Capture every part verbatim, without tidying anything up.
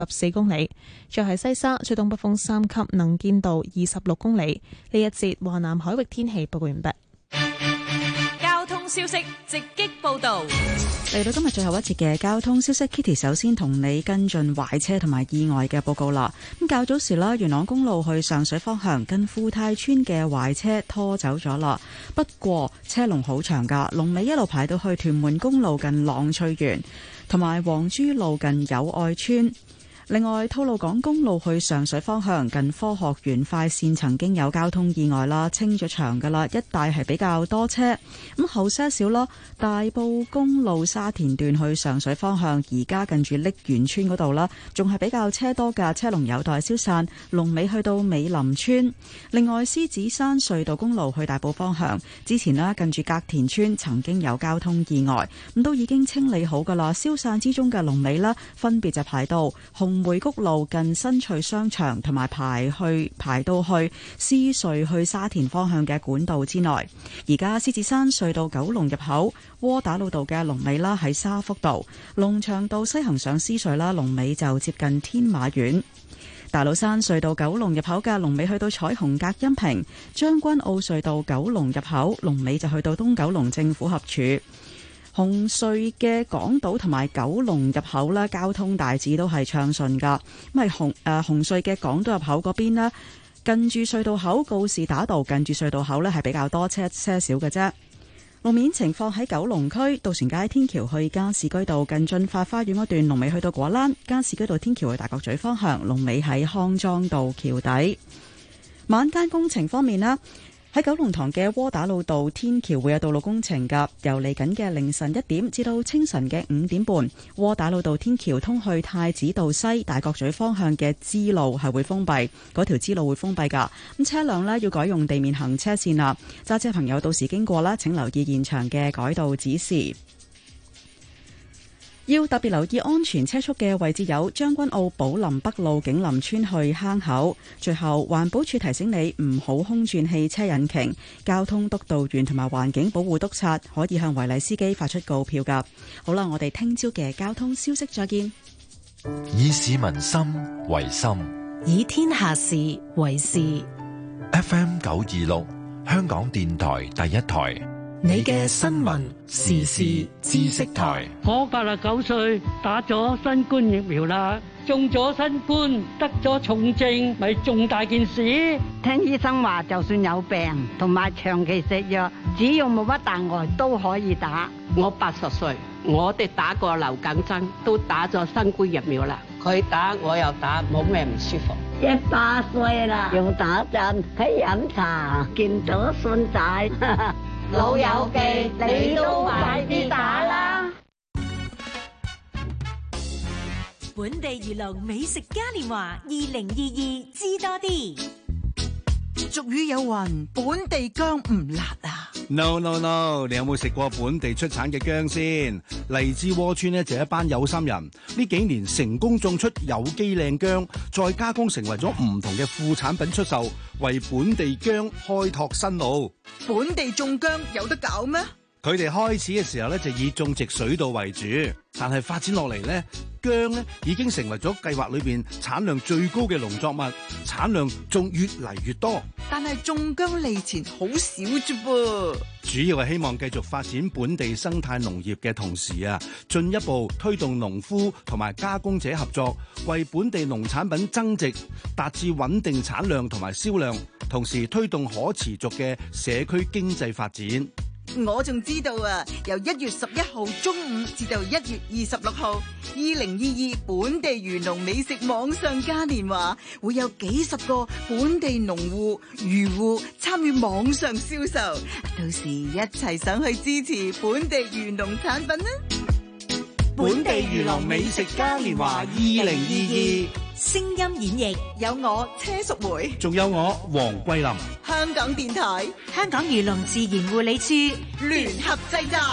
十四公里。再係西沙，吹東北風三級，能見度二十六公里。呢一節華南海域天氣報告完畢。 交通消息直擊報道。 嚟到今日最後一節嘅交通消息 ，Kitty 首先同你跟進壞車同埋意外嘅報告啦。咁較早時啦，元朗公路去上水方向近富泰村嘅壞車拖走咗啦，不過車龍好長噶，龍尾一路排到去屯門公路近朗翠園，同埋黃珠路近友愛村。另外，吐露港公路去上水方向近科學園快線曾經有交通意外啦，清咗場噶啦，一帶係比較多車。咁後些少咯，大埔公路沙田段去上水方向，而家近住瀝源村嗰度啦，仲係比較車多嘅，車龍有待消散，龍尾去到美林村。另外，獅子山隧道公路去大埔方向，之前啦近住隔田村曾經有交通意外，咁都已經清理好噶啦，消散之中嘅龍尾啦，分別就排到紅梅谷路近新翠商場，同埋排去排到去獅隧去沙田方向嘅管道之內。而家獅子山隧道九龍入口窩打老道嘅龍尾啦喺沙福道，龍翔道西行上獅隧啦，龍尾就接近天馬苑。大老山隧道九龍入口嘅龍尾去到彩虹隔音屏，將軍澳隧道九龍入口龍尾就去到東九龍政府合署。紅隧嘅港島同埋九龍入口咧，交通大致都係暢順噶。咁係紅誒紅隧嘅港島入口嗰邊咧，近住隧道口告士打道近住隧道口咧係比較多車車少嘅啫。路面情況喺九龍區渡船街天橋去加士居道近駿發花園嗰段龍尾去到果欄，加士居道天橋去大角咀方向龍尾喺康莊道橋底。晚間工程方面啦，喺九龍塘嘅窩打老道天橋會有道路工程㗎，由嚟緊嘅凌晨一點至到清晨嘅五點半，窩打老道天橋通去太子道西大角咀方向嘅支路係會封閉，嗰條支路會封閉㗎。咁車輛呢要改用地面行車線啦，揸車朋友到時經過啦，請留意現場嘅改道指示。要特別留意安全車速嘅位置有將軍澳寶林北路景林村去坑口。最後，環保署提醒你唔好空轉汽車引擎。交通督導員同埋環境保護督察可以向違例司機發出告票㗎。好啦，我哋聽朝嘅交通消息再見。 以市民心為心， 以天下事為事。 F M 九二六，香港電台第一台。 你嘅新聞時事知識台。 我八十九歲，打咗新冠疫苗啦，中咗新冠，得咗重症，咪重大件事。 聽醫生話，就算有病同埋長期食藥，只要冇乜大礙都可以打。 我八十歲，我哋打過流感針，都打咗新冠疫苗啦。佢打我又打，冇咩唔舒服。 一百歲啦，用打針喺飲茶，見到孫仔。老友記，你都快啲打啦！ 本地娛樂美食嘉年華二零二二知多啲。 俗語有云：本地薑唔辣啊 ！No no no， 你有冇食過本地出產嘅薑先？荔枝窩村呢就一班有心人，呢幾年成功種出有機靚薑，再加工成為咗唔同嘅副產品出售，為本地薑開拓新路。 本地種薑有得搞咩？ 佢哋開始嘅時候咧就以種植水稻為主，但係發展落嚟咧，薑咧已經成為咗計劃裏邊產量最高嘅農作物，產量仲越嚟越多。 但係種薑利錢好少啫噃。 主要係希望繼續發展本地生態農業嘅同時啊，進一步推動農夫同埋加工者合作，為本地農產品增值，達至穩定產量同埋銷量，同時推動可持續嘅社區經濟發展。 我仲知道啊，由一月十一號中午至到一月二十六號，二零二二本地漁農美食網上嘉年華會有幾十個本地農戶、漁戶參與網上銷售，到時一齊上去支持本地漁農產品啦！ 本地漁農美食嘉年華二零二二。 聲音演繹有我車淑梅， 仲有我黃桂林。 香港電台、 香港漁農自然護理處聯合製作。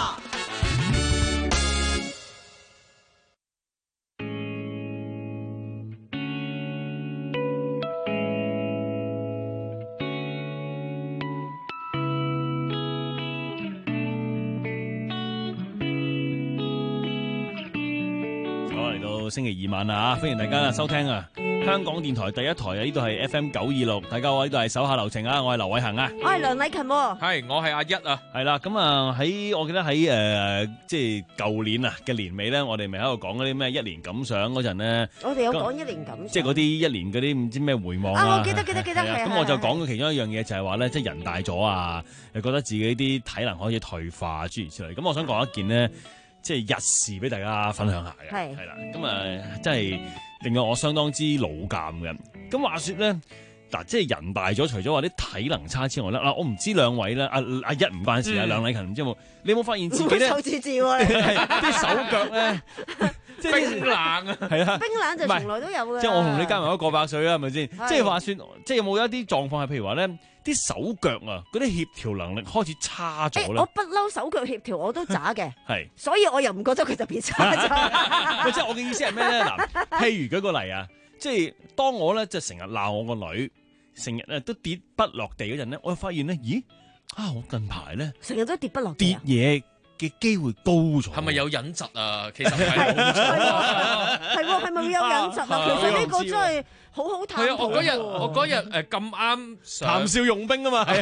到星期二晚啊！歡迎大家收聽啊！香港電台第一台啊，呢度係 F M 九二六，大家好，呢度係手下留情啊！我係劉偉恒啊， 我係梁禮勤， 係我係阿一啊， 係啦，咁啊喺我記得喺誒、呃、即係舊年啊嘅年尾咧，我哋咪喺度講嗰啲咩一年感想嗰陣咧， 我哋有講一年感想， 即係嗰啲一年嗰啲唔知咩回望啊， 啊我記得記得記得， 咁我就講過其中一樣嘢就係話咧，即係人大咗啊，又覺得自己啲體能開始退化諸如此類，咁我想講一件呢。即係日事俾大家分享下嘅，係係啦，咁啊，真係令到我相當之老尷嘅。咁話說咧，嗱，即係人大咗，除咗話啲體能差之外咧，嗱，我唔知兩位咧，阿阿一唔關事啊，梁禮勤唔知有冇，你有冇發現自己咧手指字喎， 啲手腳咧，即係冰冷啊， 係啊， 冰冷就從來都有嘅。 即係我同你加埋都過百歲啦，係咪先？即係話說，即係有冇一啲狀況係，譬如話咧，啲手腳啊，嗰啲協調能力開始差咗咧。 我不嬲手腳協調我都渣嘅， 係， 所以我又唔覺得佢特別差咗。 即係我嘅意思係咩咧？嗱，譬如舉個例啊，即係當我咧就成日鬧我個女，成日咧都跌不落地嗰陣咧，我就發現咧，咦啊！我近排咧成日都跌不落地， 跌嘢嘅機會高咗， 係咪有隱疾啊？其實係冇錯， 係喎，係咪會有隱疾啊？其實呢個真係好好探討。 我嗰日我嗰日誒咁啱談笑用兵啊嘛，係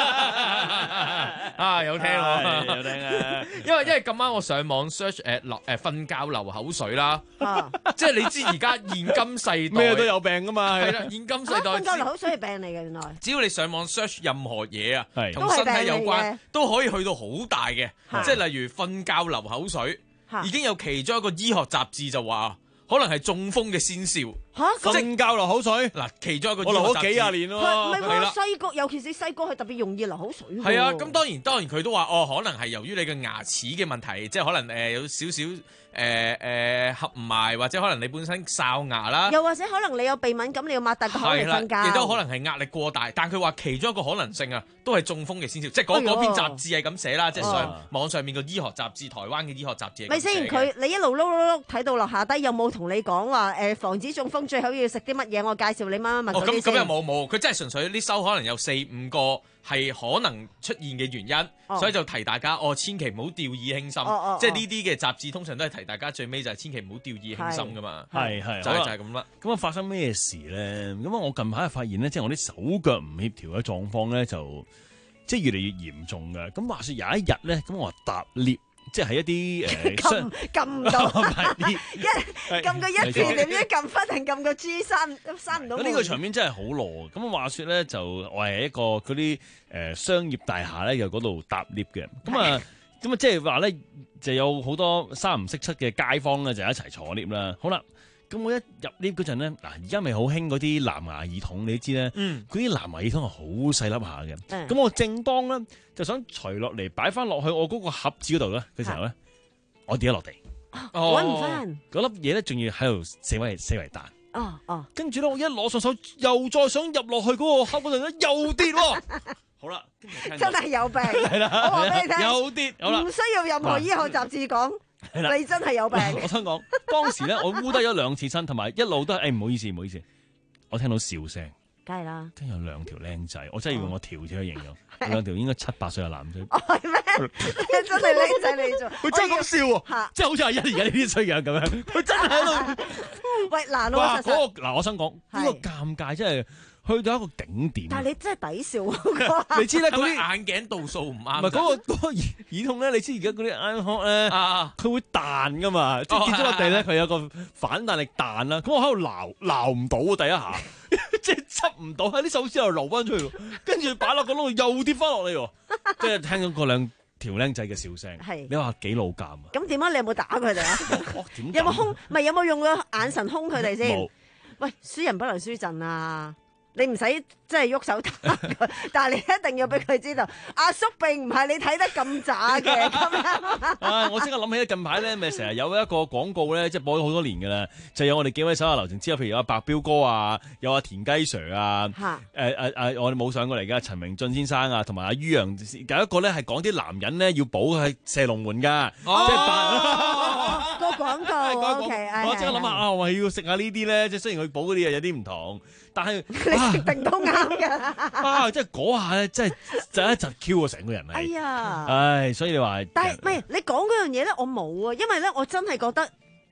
啊，有聽喎， 有聽啊！ 因為因為咁啱我上網 search 誒流誒瞓覺流口水啦，即係你知而家現今世代咩都有病噶嘛， 係啦，現今世代瞓覺流口水係病嚟嘅原來。 只要你上網 search 任何嘢啊，同都係身體有病嚟關嘅， 都可以去到好大嘅，即係例如瞓覺流口水，已經有其中一個醫學雜誌就話，可能係中風嘅先兆。 嚇！ 瞓覺流口水嗱，其中一個我流咗幾廿年咯， 唔係喎， 係啦細個尤其是細個係特別容易流口水。 係啊，咁當然當然佢都話哦，可能係由於你嘅牙齒嘅問題，即係可能誒有少少誒誒合唔埋，或者可能你本身哨牙啦， 又或者可能你有鼻敏感，你要擘大個口嚟瞓覺， 亦都可能係壓力過大。但佢話其中一個可能性啊，都係中風嘅先兆，即係嗰嗰篇雜誌係咁寫啦，即係上網上面個醫學雜誌，台灣嘅醫學雜誌。 咪先，佢你一路碌碌碌睇到落下低，有冇同你講話誒防止中風最好要食啲乜嘢？我介紹你乜乜乜嗰啲先。 哦，咁咁又冇冇，佢真係純粹呢收可能有四五個係可能出現嘅原因， 哦、 所以就提大家哦，千祈唔好掉以輕心。 哦哦、 即係呢啲嘅雜誌通常都係提大家最尾就係千祈唔好掉以輕心噶嘛。 係係就係就係咁啦。 咁啊發生咩事咧？咁啊我近排發現咧，即係我啲手腳唔協調嘅狀況咧，就即係越嚟越嚴重嘅。咁話說有一日咧，咁我搭 lift。即係一啲誒， 撳撳唔到， 一撳個一字，點知撳忽定撳個 G 閂閂唔到。 呢個場面真係好羅。咁話說咧，就我係一個嗰啲誒商業大廈咧，又嗰度搭 lift 嘅。咁啊，咁啊，即係話咧，就有好多三唔識七嘅街坊咧，就一齊坐 lift 啦。好啦，咁我一入 lift 嗰陣咧，嗱而家咪好興嗰啲藍牙耳筒，你知咧，嗯，嗰啲藍牙耳筒係好細粒下嘅。咁、嗯、我正當咧就想除落嚟擺翻落去我嗰個盒子嗰度咧嘅時候咧，我跌咗落地， 搵唔翻嗰粒嘢咧，仲要喺度四圍四圍彈。 哦哦， 跟住咧，我一攞上手，又再想入落去嗰個盒嗰度咧，又跌喎。好啦， 真係有病。係啦，我話俾你聽， 又跌。好啦， 唔需要任何醫學雜誌講。你真係有病！ 我想講，當時咧我烏低咗兩次身，同埋一路都係誒唔好意思唔好意思，我聽到笑聲， 梗係啦， 跟住有兩條靚仔，我真係要用我條條去形容，兩條應該七八歲嘅男仔。 哦係咩？真係靚仔嚟做， 佢真係咁笑喎，即係好似阿一而家呢啲衰樣咁樣，佢真係喺度。 喂嗱，老實實嗰個嗱，我想講呢個尷尬真係。去到一個頂點， 但係你真係抵笑你知咧嗰啲眼鏡度數唔啱， 唔係嗰個嗰個耳耳筒咧，你知而家嗰啲 iPhone 咧，佢會彈噶嘛，即係跌咗落地咧，佢有個反彈力彈啦。咁我喺度撈撈唔到啊，第一下，即係執唔到，喺啲手指又流翻出去，跟住擺落個窿度又跌翻落嚟喎，即係聽到嗰兩條僆仔嘅笑聲，你話幾老尷啊？ 咁點啊？你有冇打佢哋啊？有冇兇？唔係有冇用個眼神兇佢哋先？喂，輸人不能輸陣啊！你唔使即係喐手打佢，但係你一定要俾佢知道，阿叔並唔係你睇得咁渣嘅咁樣。 啊！我即刻諗起咧，近排咧咪成日有一個廣告咧，即係播咗好多年㗎啦，就有我哋幾位手下留情之後，譬如有阿白彪哥啊，有阿田雞 Sir 啊，誒誒誒，我哋冇上過嚟㗎，陳明俊先生啊，同埋阿于洋，有一個咧係講啲男人咧要補係射龍門㗎，即係扮個廣告。O K， 我即刻諗下啊，我係要食下呢啲咧，即係雖然佢補嗰啲嘢有啲唔同。但係你食定都啱㗎， 啊！即係嗰下咧，真係窒一窒 Q 啊，成個人係。 哎呀！ 唉，所以你話， 但係唔係你講嗰樣嘢咧，我冇啊，因為咧，我真係覺得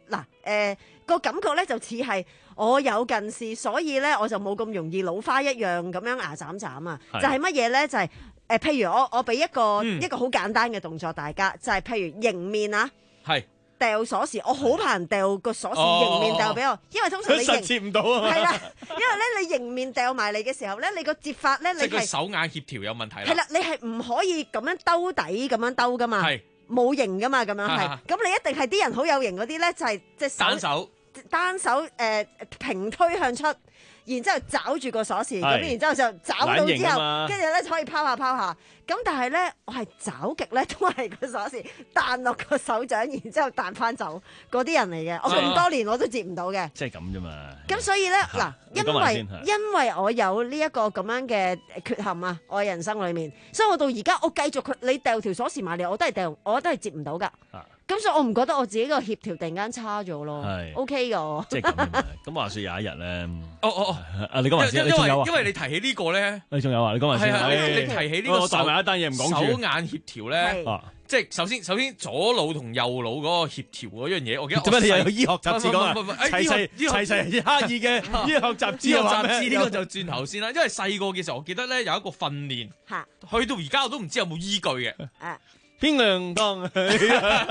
嗱誒個感覺咧就似係我有近視，所以咧我就冇咁容易老花一樣咁樣牙斬斬啊！就係乜嘢咧？就係、是、誒、呃，譬如我我俾一個、嗯、一個好簡單嘅動作，大家就係、是、譬如迎面啊， 係掉鎖匙，我好怕人掉個鎖匙迎面掉俾我，因為通常你實接唔到啊， 係啦，因為咧你迎面掉埋嚟嘅時候咧，你個接法咧，你係手眼協調有問題啦， 係啦，你係唔可以咁樣兜底咁樣兜噶嘛，係冇型噶嘛，咁樣係，咁你一定係啲人好有型嗰啲咧，就係即係單手。單手誒、呃、平推向出，然之後找住個鎖匙，咁然之後就找到之後，跟住咧就可以拋下拋下。咁但係咧，我係找極咧都係個鎖匙彈落個手掌，然之後彈翻走嗰啲人嚟嘅。我咁多年我都接唔到嘅。 即係咁啫嘛。 咁所以咧嗱，因為因為我有呢一個咁樣嘅缺陷啊，我人生裏面，所以我到而家我繼續佢你掉條鎖匙埋嚟，我都係掉，我都係接唔到㗎。咁所以我唔覺得我自己個協調突然間差咗咯，係 OK 㗎。即係咁。 咁話說有一日咧， 哦哦哦， 啊你講埋先， 因為你仲有啊？ 因為你提起呢個咧， 你仲有啊？你講埋先。 係啊，你提起呢個我帶埋一單嘢唔講住。 手眼協調咧，即係首先首先左腦同右腦嗰個協調嗰樣嘢，我記得。 做咩你又有醫學雜誌講啊？齊齊齊齊刻意嘅醫學雜誌。 醫學雜誌呢個就轉頭先啦，因為細個嘅時候，我記得咧有一個訓練，去到而家我都唔知有冇依據嘅。 天亮當，唔係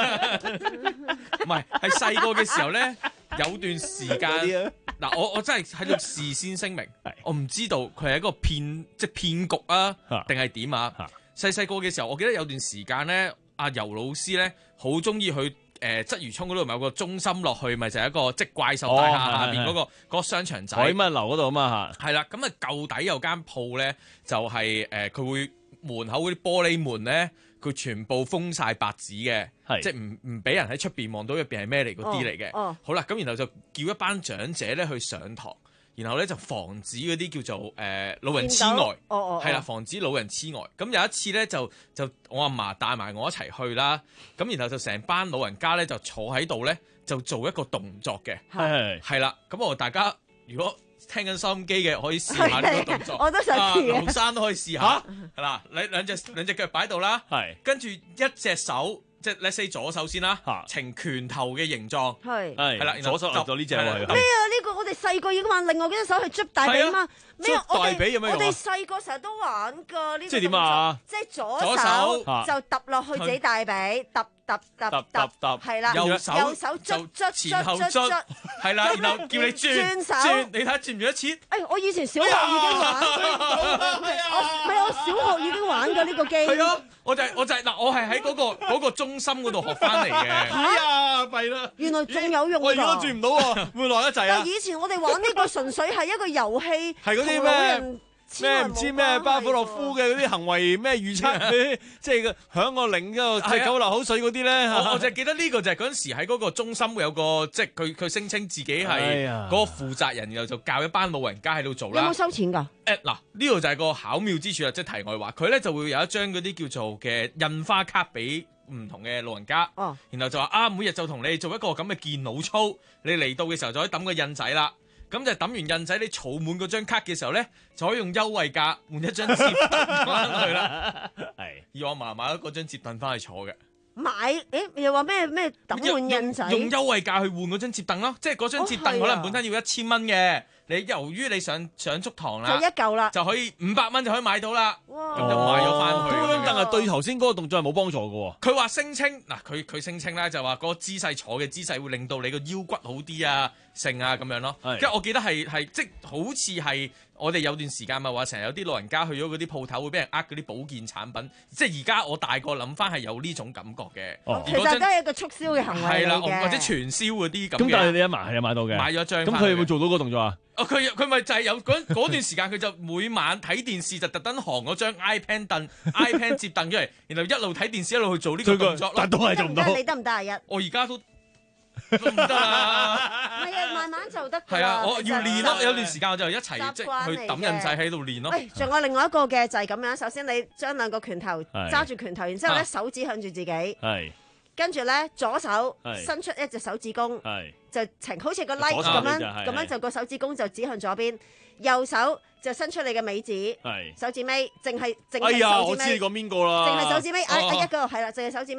係細個嘅時候咧，有段時間嗱，我我真係喺度事先聲明，我唔知道佢係一個騙即係騙局啊，定係點啊？細細個嘅時候，我記得有段時間咧，阿游老師咧好中意去誒鰂魚涌嗰度，咪有個中心落去，咪就係一個即係怪獸大廈下邊嗰個嗰個商場仔海乜樓嗰度啊嘛嚇，係啦，咁啊舊底有間鋪咧，就係誒佢會門口嗰啲玻璃門咧。佢全部封晒白紙嘅，即係唔唔俾人喺出邊望到入邊係咩嚟嗰啲嚟嘅。哦哦、好啦，咁然後就叫一班長者咧去上堂，然後咧就防止嗰啲叫做誒、呃、老人痴呆，係啦、哦哦，防止老人痴呆。咁有一次咧就就我阿嫲帶埋我一齊去啦，咁然後就成班老人家咧就坐喺度咧就做一個動作嘅，係係啦。咁我大家如果聽緊收音機嘅可以試下呢個動作， 我都想試啊！劉生都可以試下，係啦，你兩隻兩隻腳擺喺度啦，係，跟住一隻手，即係 let's say 左手先啦，呈拳頭嘅形狀，係係啦，左手就呢隻喎。咩啊？ 呢個我哋細個已經玩，另外嗰隻手係捽大髀嘛？咩啊？我哋我哋細個成日都玩㗎呢個。即係點啊？即係左手就揼落去自己大髀，揼。揼揼揼揼，係啦，右手右手捽捽前後捽， 係啦，然後叫你轉手， 你睇下轉唔轉得切？ 哎，我以前小學已經玩，唔係我小學已經玩過呢個機。 係啊，我就係我就係嗱，我係喺嗰個嗰個中心嗰度學翻嚟嘅。 係啊，弊啦！ 原來仲有用㗎。 我而家轉唔到喎，換來一陣啊！ 以前我哋玩呢個純粹係一個遊戲， 係嗰啲咩？咩唔知咩巴甫洛夫嘅嗰啲行為咩預測，即係個響個鈴嗰度，即係九流口水嗰啲咧。 我我就記得呢個就係嗰陣時喺嗰個中心會有個，即係佢佢聲稱自己係嗰個負責人，然後就教一班老人家喺度做啦。 有冇收錢㗎？ 誒嗱，呢度就係個巧妙之處啦，即係題外話，佢咧就會有一張嗰啲叫做嘅印花卡俾唔同嘅老人家，哦、然後就話啊，每日就同你做一個咁嘅健腦操，你嚟到嘅時候就可以揼個印仔啦。咁就揼完印仔，你儲滿嗰張卡嘅時候咧，就可以用優惠價換一張摺凳翻去啦。係，而我嫲買咗嗰張摺凳翻去坐嘅。 買？誒又話咩咩揼換印仔？ 用優惠價去換嗰張摺凳咯，即係嗰張摺凳可能本身要一千蚊嘅，你由於你上上足堂啦， 就一嚿啦， 就可以五百蚊就可以買到啦。 哇！ 咁就買咗翻去。 咁樣但係對頭先嗰個動作係冇幫助嘅喎。 佢話聲稱嗱，佢佢聲稱咧就話嗰個姿勢坐嘅姿勢會令到你個腰骨好啲啊。性啊咁樣咯，因為我記得係係即係好似係我哋有段時間咪話成日有啲老人家去咗嗰啲鋪頭會俾人呃嗰啲保健產品，即係而家我大個諗翻係有呢種感覺嘅。 哦、其實都係一個促銷嘅行為嚟嘅。係啦， 或者傳銷嗰啲咁。 咁但係你一買係有買到嘅， 買咗張。 咁佢有冇做到嗰個動作啊？ 哦，佢佢咪就係有嗰嗰段時間，佢就每晚睇電視就特登行嗰張 iPad 凳、iPad 摺凳出嚟，然後一路睇電視一路去做呢個動作咯。 但都係做唔到。 你得唔得啊？一我而家都。都唔得啦， 係啊，慢慢就得。 係啊，我要練咯，有段時間我就一齊即係去揼印仔喺度練咯。 誒，仲有另外一個嘅就係咁樣，首先你將兩個拳頭揸住拳頭，然之後咧手指向住自己，係，跟住咧左手伸出一隻手指公，係，就呈好似個 like 咁樣，咁樣就個手指公就指向左邊，右手就伸出你嘅尾指，係，手指尾，淨係淨係手指尾。哎呀， 我知你講邊個啦， 淨係手指尾，啊啊一個係啦，淨係手指尾。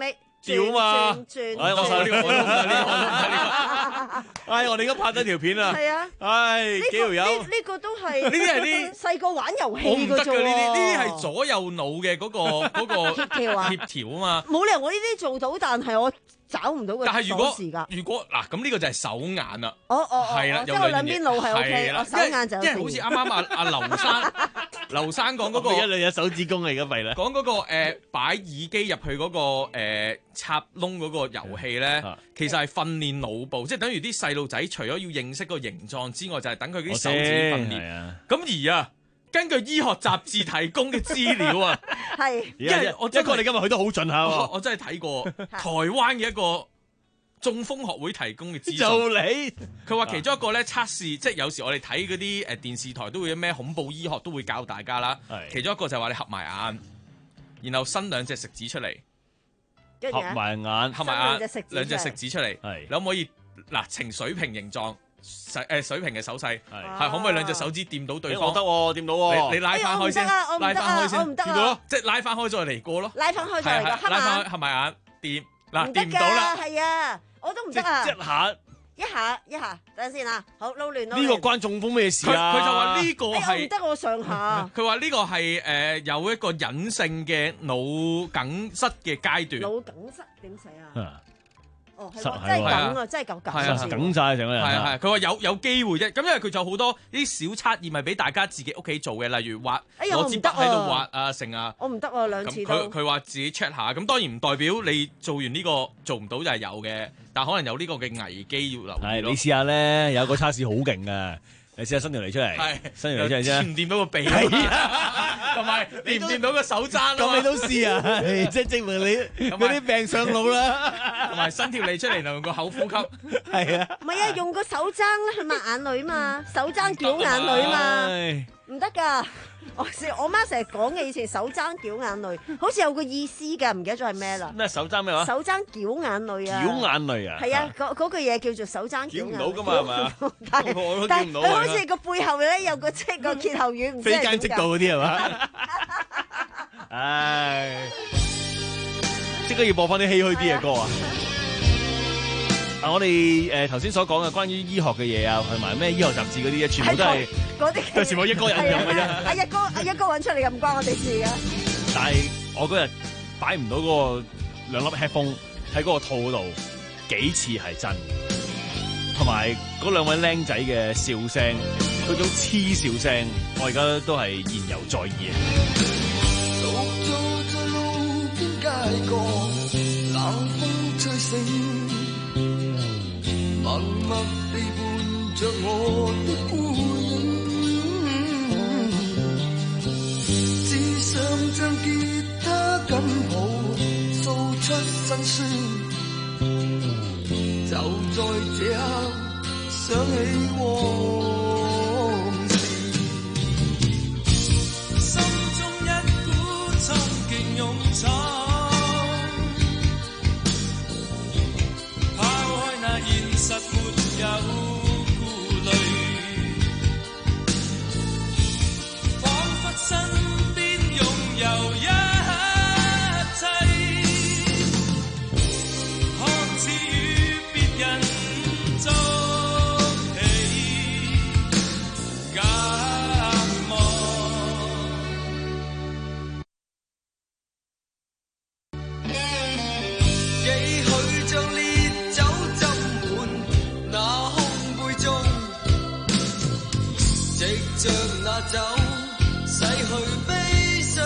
調啊嘛。 轉轉唉，我受呢個，我都唔得呢個，我都唔得呢個。唉，我哋而家拍咗條片啦。 係啊。 唉，幾條友。 呢呢個都係呢啲係啲細個玩遊戲我唔得㗎啫㗎呢啲，呢啲喎。 係左右腦嘅嗰個嗰個協調啊協調啊嘛。 冇理由我呢啲做到，但係我找唔到個但係如果鎖匙㗎。 如果嗱咁呢個就係手眼啦。 哦哦哦， 係啦， 即係我兩邊腦係 O 係 K， 啦我手眼就有因為因為好似啱啱阿阿劉生劉生講嗰個一兩隻手指公嚟嘅咪啦。 講嗰個誒擺耳機入去嗰個誒插窿嗰個遊戲咧，其實係訓練腦部，即係等於啲細路仔除咗要認識個形狀之外，就係等佢啲手指訓練。咁而啊，根據醫學雜誌提供嘅資料啊， 係因為我真係一個你今日去得好準下喎。 我真係睇過台灣嘅一個中風學會提供嘅資訊。 就你， 佢話其中一個咧測試，即係有時我哋睇嗰啲誒電視台都會有咩恐怖醫學都會教大家啦。其中一個就係話你合埋眼，然後伸兩隻食指出嚟， 合埋眼， 合埋眼，兩隻食指出嚟。 係你可唔可以嗱呈水平形狀？誒水平嘅手勢係可唔可以兩隻手指掂到對方？ 我得喎，掂到喎。 你你拉翻開先，拉翻開先， 我唔得啊， 掂到咯，即係拉翻開再嚟過咯。 拉翻開再嚟過，黑拉翻眼開合埋眼，掂嗱唔得掂唔到啦。 㗎，係啊，我都唔得啊。 一下一下一下，等陣先啊，好撈亂撈亂。 呢個關中風咩事啊？ 佢佢就話呢個哎我唔係得我上下。 佢話呢個係誒有一個隱性嘅腦梗塞嘅階段。 腦梗塞點寫啊？哦，係實喎，真係係喎梗啊，真係夠梗。 係啊梗晒成個人。 係啊係啊，佢話有有機會啫。咁因為佢就好多啲小測驗係俾大家自己屋企做嘅，例如畫哎呀攞支筆喺度畫啊成啊。 我唔得喎，兩咁次都佢。佢話自己 check 下，咁當然唔代表你做完呢個做唔到就係有嘅，但可能有呢個嘅危機要留意係咯。 你試下咧，有個測試好勁嘅，你試下伸條脷出嚟， 係伸條脷出嚟掂唔啫。 掂到個鼻？ 係啊， 同埋掂唔掂到個手踭啊？ 咁你都試啊？係即係證明你嗰啲病上腦啦。 同埋伸條脷出嚟，就用個口呼吸。 係啊， 唔係啊，用個手踭去抹眼淚嘛，手踭矯眼淚嘛， 唉唔得㗎。我我媽成日講嘅以前手踭矯眼淚，好似有個意思㗎，唔記得咗係咩啦。 咩手踭咩話？ 手踭矯眼淚啊！ 矯眼淚啊？ 係啊，嗰嗰句嘢叫做手踭矯矯唔眼淚。 到㗎嘛係嘛？ 但係我都但係矯唔到啊佢好似個背後咧有個即係個歇後語，唔知非係點解奸即盜嗰啲係嘛？唉，即刻要播翻啲唏噓啲嘅歌啊！啊，我哋誒頭先所講嘅關於醫學嘅嘢啊，同埋咩醫學雜誌嗰啲嘢，全部都係嗰啲， 都係全部一哥引入嘅啫。 阿一哥阿一哥揾出嚟嘅，唔關我哋事嘅。 但係我嗰日擺唔到嗰個兩粒 headphone 喺嗰個套度，幾次係真，同埋嗰兩位僆仔嘅笑聲，嗰種黐笑聲，我而家都係言猶在耳啊！ 獨坐在路邊街角，冷風吹醒，默默地伴着我的孤影，只想將吉他緊抱，訴出心酸，就在這刻想起往事，心中一股衝勁勇闖，拋開那現實沒有顧慮，彷彿身邊擁有一切，看似與別人做戲，隔膜。幾許將烈酒斟滿那空杯中，藉着那酒洗去悲傷，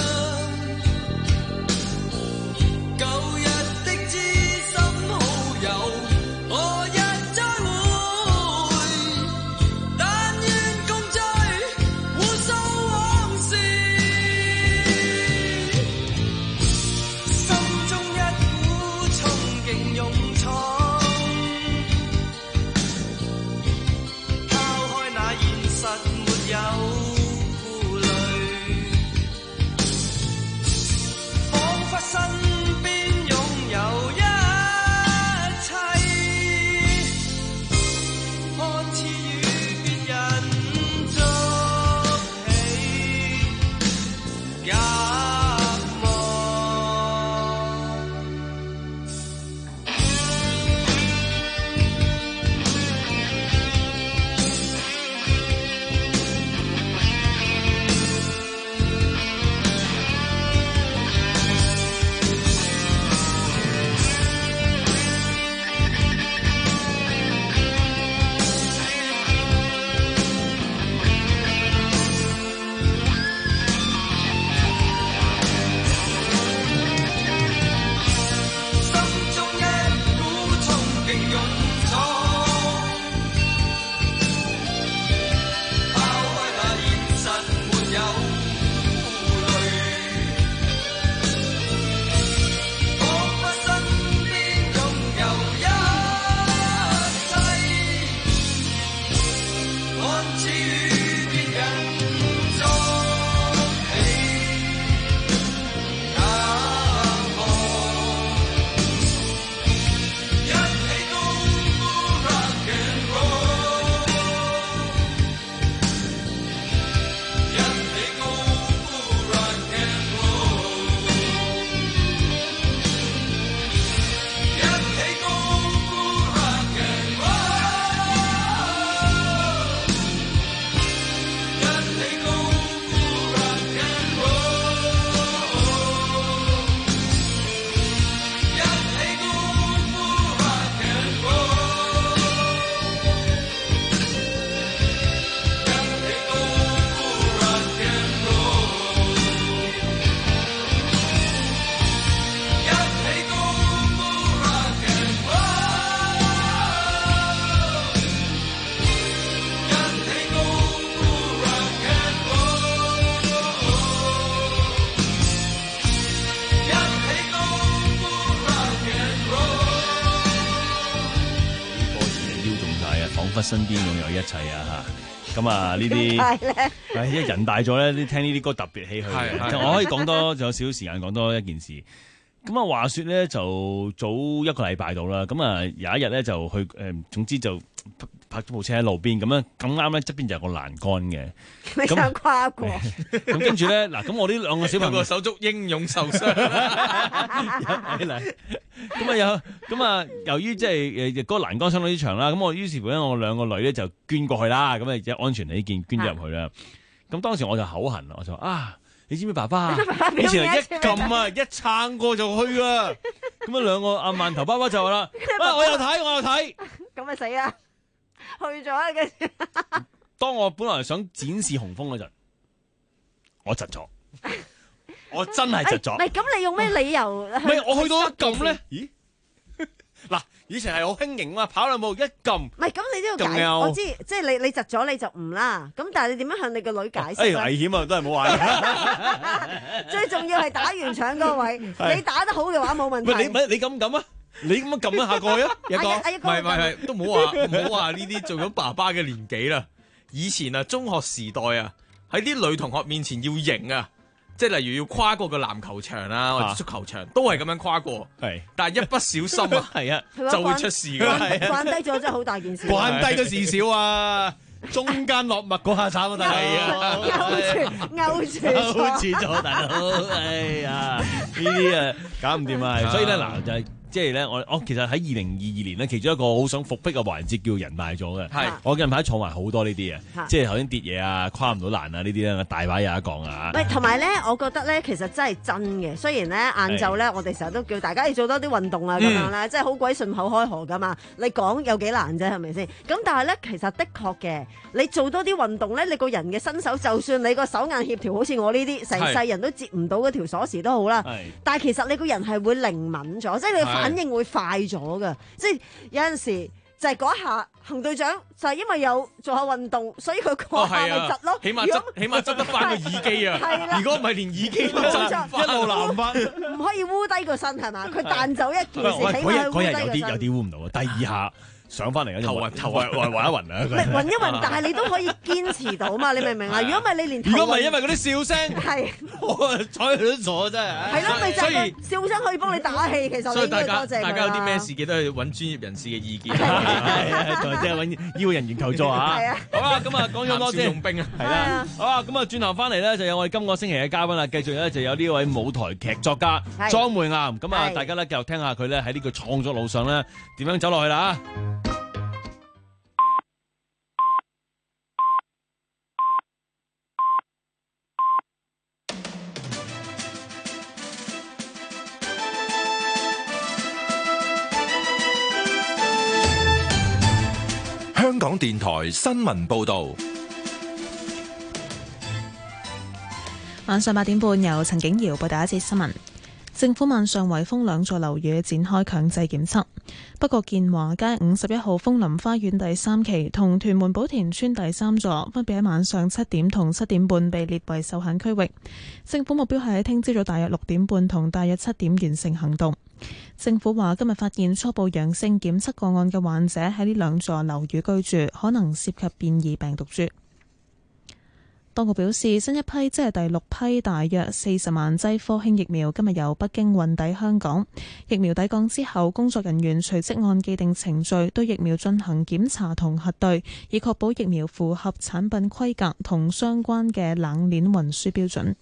舊日的知心好友，何日再會？但願共聚，互訴往事。心中一股衝勁勇闖，拋開那現實沒有顧慮。 彷彿身邊擁有一切啊嚇！咁啊呢啲，係一人大咗咧，啲聽呢啲歌特別唏噓。我可以講多，仲有少少時間講多一件事。咁啊話説咧，就早一個禮拜到啦。咁啊有一日咧就去誒，總之就泊咗部車喺路邊，咁樣咁啱咧側邊就有個欄杆嘅。 你想跨過？ 咁跟住咧嗱，咁我呢兩個小朋友個手足英勇受傷。 咁啊有咁啊，由於即係誒嗰個欄杆相當之長啦，咁我於是乎咧，我兩個女咧就捐過去啦，咁啊即係安全起見捐咗入去啦。咁當時我就口痕，我就話啊，你知唔知爸爸以前係一撳啊一撐過就去啦。咁樣兩個阿饅頭爸爸就話啦，啊我又睇我又睇， 咁咪死啦，去咗啦嘅。 當我本來想展示雄風嗰陣，我窒咗。我真係窒咗。 唔係咁，你用咩理由？ 唔係我去到一撳咧，咦？嗱，以前係好輕盈嘛，跑兩步一撳。唔係咁，你都要解。我知，即係你你窒咗你就唔啦。咁但係你點樣向你個女解釋？ 誒危險啊，都係冇玩。 最重要係打完搶嗰位，你打得好嘅話冇問題。 唔係你唔係你咁撳啊？你咁樣撳一下過去啊？一個。 唔係唔係唔係，都唔好話唔好話呢啲做咗爸爸嘅年紀啦。以前啊，中學時代啊，喺啲女同學面前要型啊。即係例如要跨過個籃球場啊，或者足球場，都係咁樣跨過。係，但係一不小心啊，係啊，就會出事㗎。 慣低咗真係好大件事。 慣低咗事少啊，中間落墨嗰下慘啊，大佬。 勾住，勾住， 勾住咗，大佬。哎呀，呢啲啊搞唔掂啊，所以咧嗱就係。即係咧，我我其實喺二零二二年咧，其中一個好想復辟嘅環節叫人大咗嘅。係，我近排坐埋好多呢啲啊，即係頭先跌嘢啊、跨唔到欄啊呢啲咧，大把有得講啊。 喂，同埋咧，我覺得咧，其實真係真嘅。雖然咧晏晝咧，我哋成日都叫大家要做多啲運動啊，咁樣咧，即係好鬼順口開河噶嘛。你講有幾難啫，係咪先？咁但係咧，其實的確嘅，你做多啲運動咧，你個人嘅身手，就算你個手眼協調，好似我呢啲成世人都接唔到嗰條鎖匙都好啦。但係其實你個人係會靈敏咗，即係你。反應會快咗噶，即係有陣時就係嗰下行隊長就係因為有做下運動，所以佢嗰下咪窒咯。 起碼執起碼執得翻個耳機啊！如果唔係連耳機都執唔翻，一路攬翻， 唔可以烏低個身係嘛？佢彈走一件事，起碼嗰日有啲有啲烏唔到啊！第二下。上翻嚟頭暈頭暈暈暈一暈啊！ 唔係暈一暈，但係你都可以堅持到嘛？你明唔明啊？如果唔係你連如果唔係因為嗰啲笑聲， 係我坐喺度都坐真係。 係咯，咪就係笑聲可以幫你打氣。其實所以大家大家有啲咩事記得去揾專業人士嘅意見， 係啊，同埋即係揾醫護人員求助啊！ 係啊， 好啦，咁啊講咗多先， 用兵啊， 係啦，好啦，咁啊轉頭翻嚟咧就有我哋今個星期嘅嘉賓啦，繼續咧就有呢位舞台劇作家莊梅岩，咁啊大家咧繼續聽下佢咧喺呢個創作路上咧點樣走落去啦。 香港電台新聞報道， 晚上八點半由陳景瑤報道一節新聞。政府晚上圍封兩座樓宇展開強制檢測，不過建華街五十一號楓林花園第三期同屯門寶田村第三座分別喺晚上七點同七點半被列為受限區域。政府目標係喺聽朝早大約六點半同大約七點完成行動。政府話今日發現初步陽性檢測個案嘅患者喺呢兩座樓宇居住，可能涉及變異病毒株。 當局表示，新一批即係第六批大約四十萬劑科興疫苗今日由北京運抵香港。疫苗抵港之後，工作人員隨即按既定程序對疫苗進行檢查同核對，以確保疫苗符合產品規格同相關嘅冷鏈運輸標準。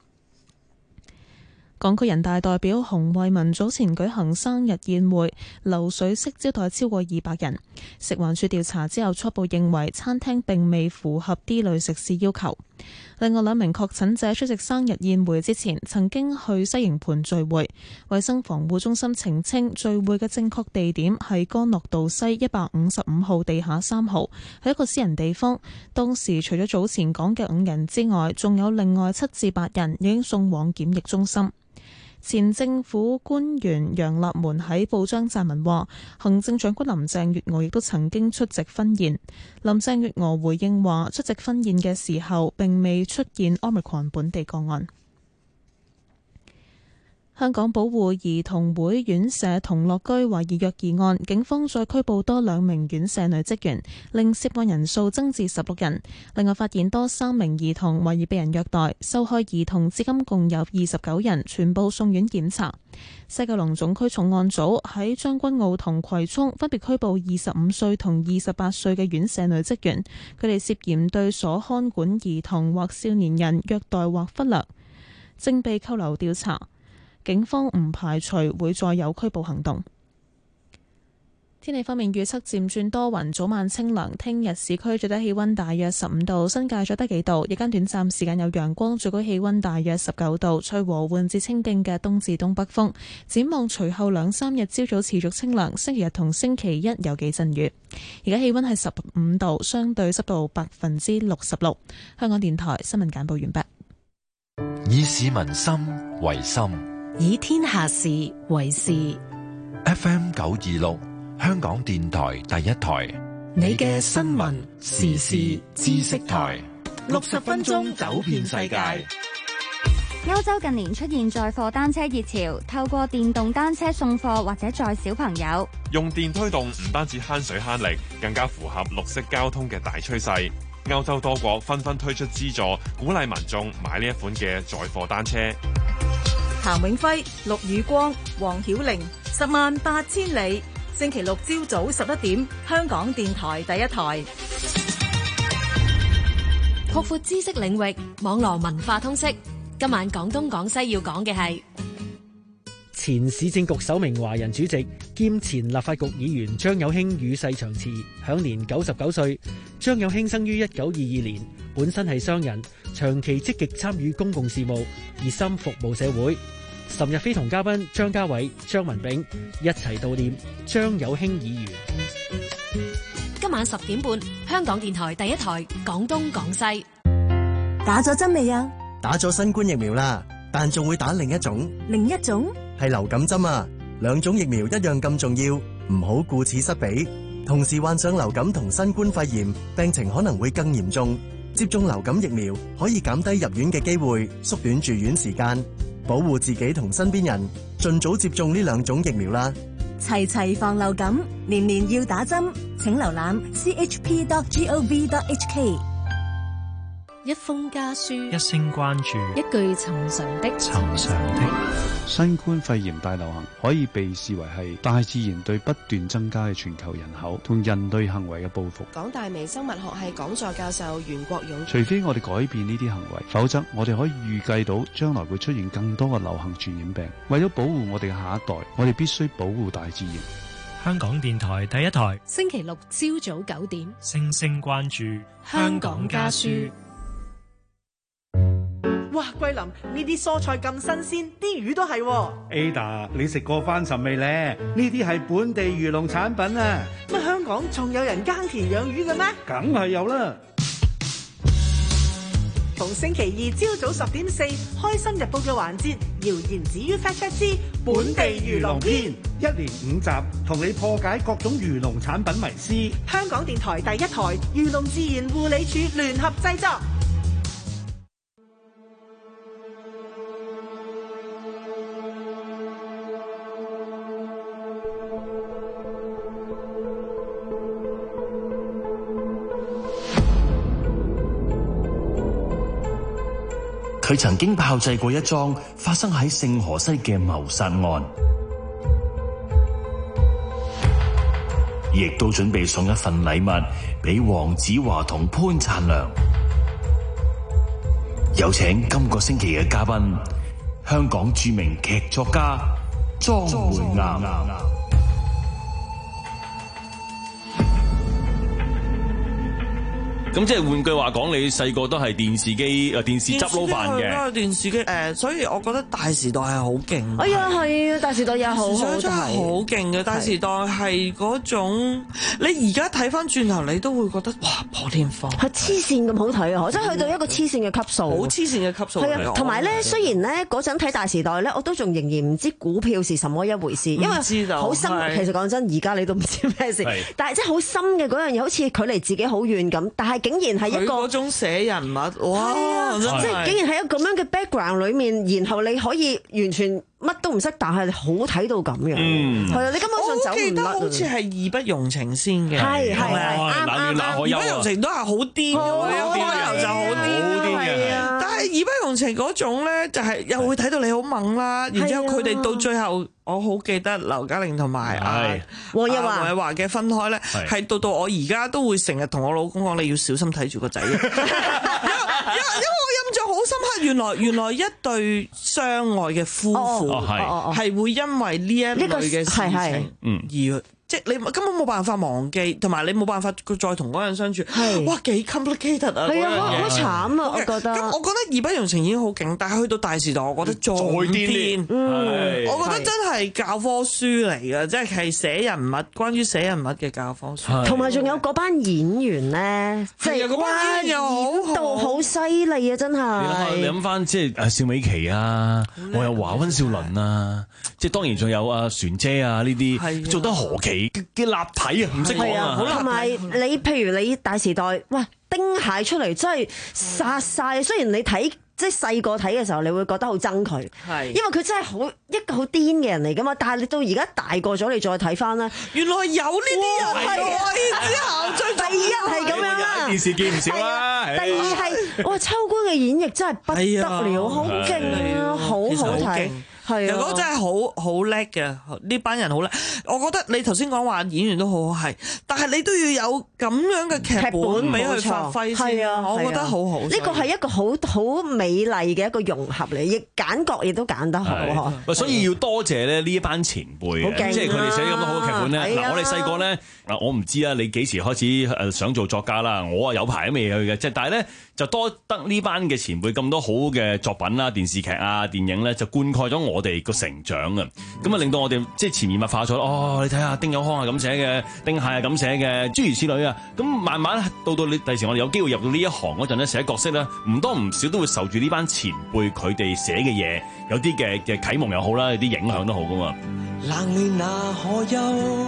港區人大代表洪為民早前舉行生日宴會，流水式招待超過二百人。食環署調查之後初步認為餐廳並未符合 D 類食肆要求。另外兩名確診者出席生日宴會之前曾經去西營盤聚會，衛生防護中心澄清聚會嘅正確地點係干諾道西一百五十五號地下三號，係一個私人地方。當時除咗早前講嘅五人之外，仲有另外七至八人已經送往檢疫中心。前政府官員楊立門喺報章撰文話，行政長官林鄭月娥亦都曾經出席婚宴。林鄭月娥回應話，出席婚宴嘅時候並未出現 Omicron 本地個案。香港保護兒童會院舍同樂居懷疑虐兒案，警方再拘捕多兩名院舍女職員，令涉案人數增至十六人。另外發現多三名兒童懷疑被人虐待，受害兒童至今共有二十九人，全部送院檢查。西九龍總區重案組喺將軍澳同葵涌分別拘捕二十五歲同二十八歲嘅院舍女職員，佢哋涉嫌對所看管兒童或少年人虐待或忽略，正被扣留調查。警方唔排除會再有拘捕行動。天氣方面預測漸轉多雲，早晚清涼。聽日市區最低氣溫大約十五度，新界最低幾度。日間短暫時間有陽光，最高氣溫大約十九度，吹和緩至清勁嘅東至東北風。展望隨後兩三日朝早持續清涼，星期日同星期一有幾陣雨。而家氣溫係十五度，相對濕度百分之六十六。香港電台新聞簡報完畢。 以市民心為心， 以天下事為事。 F M 九二六，香港電台第一台， 你嘅新聞時事知識台， 六十分鐘走遍世界。 歐洲近年出現載貨單車熱潮，透過電動單車送貨或者載小朋友， 用電推動唔單止慳水慳力，更加符合綠色交通嘅大趨勢。歐洲多國紛紛推出資助，鼓勵民眾買呢一款嘅載貨單車。 譚永輝、陸宇光、黃曉玲，十萬八千里。星期六朝早十一點，香港電台第一台。 擴闊知識領域，網絡文化通識。今晚廣東廣西要講嘅係前市政局首名華人主席兼前立法局議員張有興與世長辭，享年九十九歲。張有興生於一九二二年，本身係商人，長期積極參與公共事務，熱心服務社會。岑日飛同嘉賓張家偉、張文炳一齊悼念張有興議員。 今晚十點半，香港電台第一台廣東廣西。 打咗針未啊？ 打咗新冠疫苗啦，但仲會打另一種。 另一種係流感針啊！兩種疫苗一樣咁重要，唔好顧此失彼。同時患上流感同新冠肺炎，病情可能會更嚴重。接種流感疫苗可以減低入院嘅機會，縮短住院時間，保護自己同身邊人。盡早接種呢兩種疫苗啦！ 齊齊防流感，年年要打針。請瀏覽 c h p dot gov dot h k。 一封家書， 一聲關注， 一句尋常的尋常的。 新冠肺炎大流行可以被視為係大自然對不斷增加嘅全球人口同人類行為嘅報復。 港大微生物學系講座教授袁國勇， 除非我哋改變呢啲行為，否則我哋可以預計到將來會出現更多嘅流行傳染病。為咗保護我哋嘅下一代，我哋必須保護大自然。 香港電台第一台， 星期六朝早九點， 聲聲關注香港家書。 哇，桂林呢啲蔬菜咁新鮮，啲魚都係喎。 Ada，你食過番尋味咧？呢啲係本地漁農產品啊！ 乜香港仲有人耕田養魚嘅咩？ 梗係有啦！ 逢星期二朝早十點四，《開心日報》嘅環節，謠言止於 Fact Fact 之本地漁農篇， 一連五集，同你破解各種漁農產品迷思。 香港電台第一台漁農自然護理署聯合製作。 佢曾經炮製過一樁發生喺聖荷西嘅謀殺案，亦都準備送一份禮物俾黃子華同潘燦良。有請今個星期嘅嘉賓，香港著名劇作家莊梅岩。 咁即係換句話講，你細個都係電視機誒電視汁撈飯嘅。 電視機誒，所以我覺得大時代係好勁。 哎呀，係啊，大時代又好好真係好勁嘅。大時代係嗰種，你而家睇翻轉頭，你都會覺得哇破天荒， 係黐線咁好睇啊！真係去到一個黐線嘅級數， 好黐線嘅級數。 係啊，同埋咧，雖然咧嗰陣睇大時代咧，我都仲仍然唔知股票是什麼一回事，因為好深。其實講真，而家你都唔知咩事，但係真係好深嘅嗰樣嘢，好似距離自己好遠咁，但係竟然係一個嗰種寫人物，哇！ 即係竟然喺一個咁樣嘅 background 裏面，然後你可以完全乜都唔識，但係好睇到咁樣。係啊，你根本上走唔甩。我記得好似係義不容情先嘅， 係係係啱啱啱。 義不容情都係好癲嘅，開頭就好癲嘅。但係義不容情嗰種咧，就係又會睇到你好猛啦。然之後佢哋到最後，我好記得劉嘉玲同埋啊黃日華、 黃日華嘅分開咧，係到到我而家都會成日同我老公講，你要小心睇住個仔。因為因為因為我印象好深刻，原來原來一對相愛嘅夫婦係會因為呢一類嘅事情而。即係你根本冇辦法忘記，同埋你冇辦法再同嗰個人相處。哇，幾 complicated 啊！ 係啊，好好慘啊！我覺得。 咁我覺得義不容情已經好勁，但係去到大時代，我覺得再癲。嗯，我覺得真係教科書嚟嘅，即係係寫人物，關於寫人物嘅教科書。 同埋仲有嗰班演員咧，即係嗰班演員演到好犀利啊！真係。 你諗翻即係誒邵美琪啊，黃日華、溫兆倫啊，即係當然仲有阿璇姐啊呢啲，做得何其嘅立體啊，唔識講啊！ 同埋你譬如你大時代，哇丁蟹出嚟真係殺晒。雖然你睇即係細個睇嘅時候，你會覺得好憎佢，因為佢真係好一個好癲嘅人嚟噶嘛。但係你到而家大個咗，你再睇翻咧， 原來有呢啲人係之後最第一係咁樣啦， 電視見唔少啦。 第二係哇秋官嘅演繹真係不得了，好勁啊，好好睇。係啊， 如果真係好好叻嘅，呢班人好叻。我覺得你頭先講話演員都好好係，但係你都要有咁樣嘅劇本俾佢發揮先。係啊，我覺得好好。 呢個係一個好好美麗嘅一個融合嚟，亦揀角亦都揀得好。 所以要多謝咧呢一班前輩，即係佢哋寫咁多好嘅劇本咧。嗱，我哋細個咧，嗱我唔知啊，你幾時開始誒想做作家啦？我啊有排都未去嘅，即係但係咧就多得呢班嘅前輩咁多好嘅作品啦、電視劇啊、電影咧，就灌溉咗我哋個成長啊！咁啊，令到我哋即係潛移默化咗。哦，你睇下丁有康係咁寫嘅，丁蟹係咁寫嘅，諸如此類啊！咁慢慢到到你第時我哋有機會入到呢一行嗰陣咧，寫角色咧，唔多唔少都會受住呢班前輩佢哋寫嘅嘢，有啲嘅嘅啟蒙又好啦，有啲影響都好噶嘛。 冷暖那可休，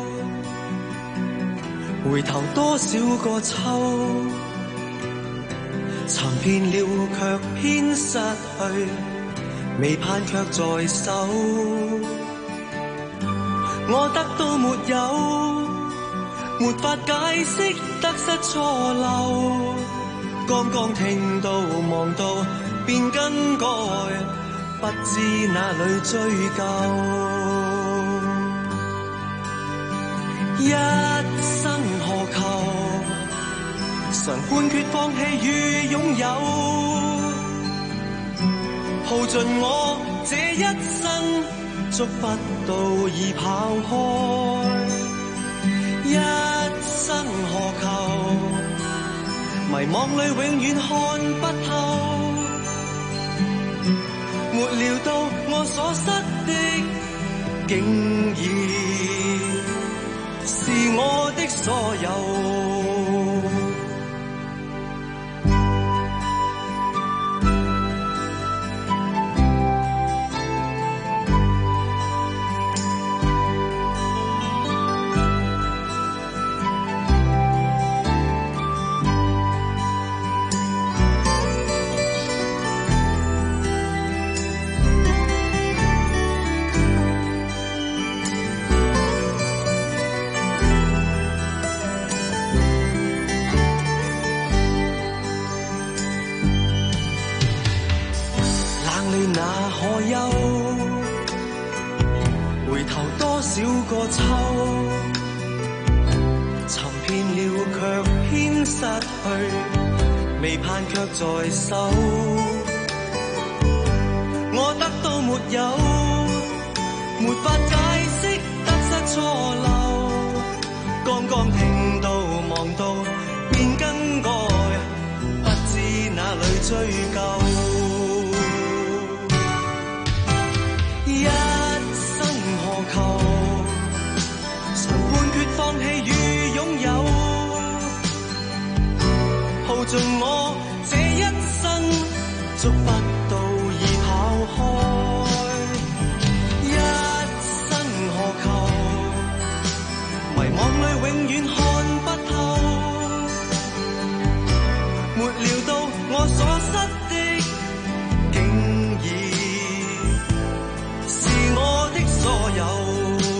回頭多少個秋，尋遍了卻偏失去。未盼卻在手，我得到沒有，沒法解釋得失錯漏。剛剛聽到望到便更改，不知哪裏追究。一生何求，常判決放棄與擁有。耗盡我這一生，捉不到已跑開。一生何求，迷惘裏永遠看不透。沒料到我所失的，竟然是我的所有。 你那可休？回頭多少個秋，尋遍了卻偏失去，未盼卻在手。我得到沒有，沒法解釋得失錯漏。剛剛聽到望到便更改，不知哪裏追究。一生何求？常判決放棄與擁有，耗盡我這一生，捉不到已跑開。一生何求？迷惘裏永遠看不透，沒料到我所失的，竟已是我的所有。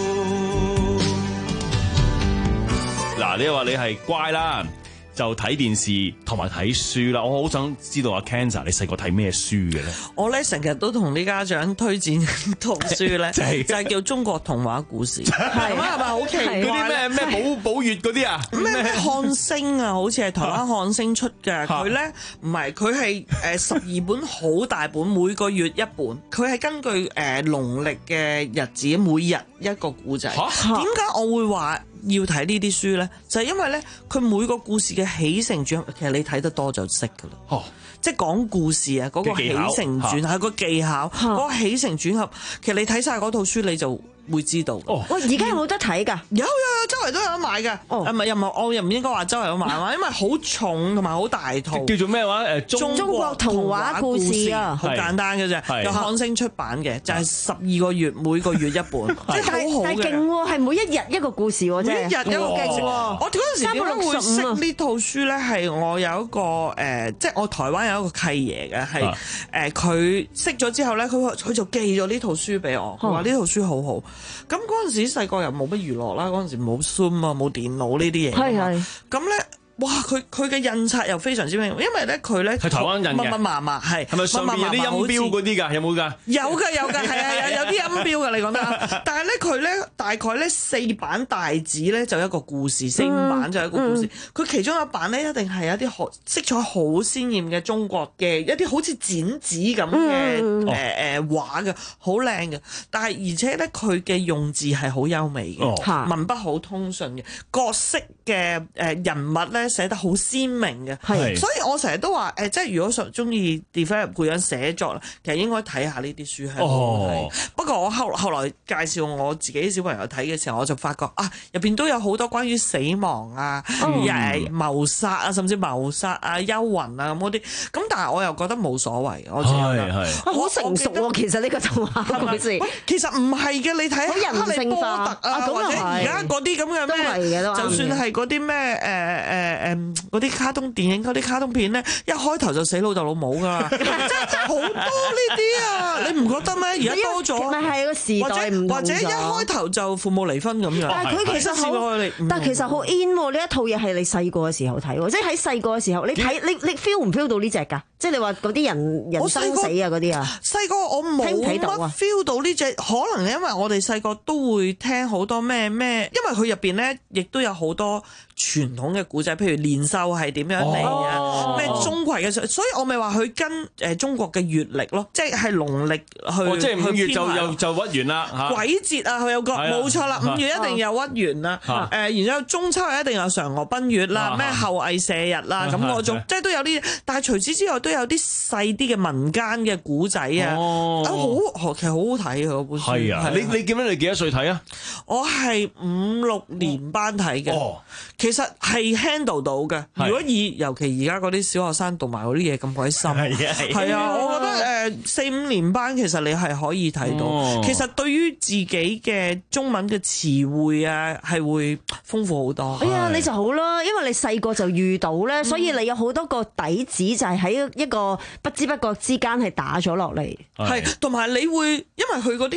嗱，你話你係乖啦，就睇電視同埋睇書啦。我好想知道阿 Cancer，你細個睇咩書嘅咧？ 我咧成日都同啲家長推薦套書咧，就係就係叫中國童話故事。係咪係咪好奇怪？ 嗰啲咩咩寶寶月嗰啲啊？ 咩咩漢星啊？好似係台灣漢星出嘅。佢咧唔係，佢係誒十二本好大本，每個月一本。佢係根據誒農曆嘅日子，每日一個故仔。點解我會話要睇呢啲書咧？就係因為咧，佢每個故事嘅起承轉合，其實你睇得多就識噶啦。哦，即係講故事啊，嗰個起承轉係個技巧，嗰個起承轉合，其實你睇晒嗰套書你就會知道。 哦，喂，而家有冇得睇㗎？ 有有有，周圍都有得買㗎。哦，唔係又唔係，我又唔應該話周圍有買嘛，因為好重同埋好大套。 叫做咩話？誒， 中中國童話故事啊， 好簡單嘅啫，由漢星出版嘅，就係十二個月每個月一本，即係好好嘅。 但係勁喎，係每一日一個故事喎，真係。 每一日一個故事。我嗰陣時點解會識呢套書咧？係我有一個誒，即係我台灣有一個契爺嘅，係誒佢識咗之後咧，佢佢就寄咗呢套書俾我，佢話呢套書好好。咁嗰陣時細個又冇乜娛樂啦，嗰陣時冇 Zoom 啊，冇電腦呢啲嘢。係係。咁咧。哇！佢佢嘅印刷又非常之靚，因為咧佢咧係台灣印嘅，密密麻麻係。 係咪上面有啲音標嗰啲㗎？有冇㗎？ 有㗎有㗎，係啊有有啲音標㗎，你講得。但係咧佢咧大概咧四版大紙咧就一個故事，四五版就一個故事。佢、嗯嗯、其中一版咧一定係有啲好色彩好鮮豔嘅中國嘅一啲好似剪紙咁嘅誒誒畫嘅，好靚嘅。但係而且咧佢嘅用字係好優美嘅，哦、文筆好通順嘅，角色嘅誒人物咧。寫得好鮮明嘅，係，所以我成日都話誒，即係如果想中意 develop 培養寫作啦，其實應該睇下呢啲書係好睇。不過我後後來介紹我自己小朋友睇嘅時候，我就發覺啊，入邊都有好多關於死亡啊、誒謀殺啊，甚至謀殺啊、幽魂啊咁嗰啲。咁但係我又覺得冇所謂，我覺得好成熟喎。其實呢個童話故事， 其實唔係嘅，你睇下哈利波特啊，或者而家嗰啲咁嘅咩，就算係嗰啲咩誒誒。誒嗰啲卡通電影嗰啲卡通片咧，一開頭就死老豆老母噶，真係好多呢啲啊！你唔覺得咩？而家多咗， 咪係個時代唔同咗， 或者一開頭就父母離婚咁樣。 但係佢其實好，但係其實好 in 喎。呢一套嘢係你細個嘅時候睇喎，即係喺細個嘅時候，你睇你你 feel 唔 feel 到呢隻㗎？即係你話嗰啲人人生死啊嗰啲啊。 細個我冇乜 feel 到呢隻，可能因為我哋細個都會聽好多咩咩，因為佢入邊咧亦都有好多傳統嘅古仔，譬如年獸係點樣嚟啊？咩鍾馗嘅，所以我咪話佢跟誒中國嘅月曆咯，即係農曆去。 即係五月就又就屈原啦。 鬼節啊，佢有個冇錯啦，五月一定有屈原啦。誒，然之後中秋一定有嫦娥奔月啦，咩后羿射日啦，咁嗰種即係都有啲。但係除此之外，都有啲細啲嘅民間嘅古仔啊，好其實好好睇嘅嗰本書。 係啊，你你記唔記得你幾多歲睇啊？ 我係五六年班睇嘅。其實係 handle 到嘅，如果以尤其而家嗰啲小學生讀埋嗰啲嘢咁鬼深，係啊，我覺得誒四五年班其實你係可以睇到，哦、其實對於自己嘅中文嘅詞彙啊係會豐富好多。 哎呀，你就好啦，因為你細個就遇到咧，嗯、所以你有好多個底子就係喺一個不知不覺之間係打咗落嚟， 係同埋你會因為佢嗰啲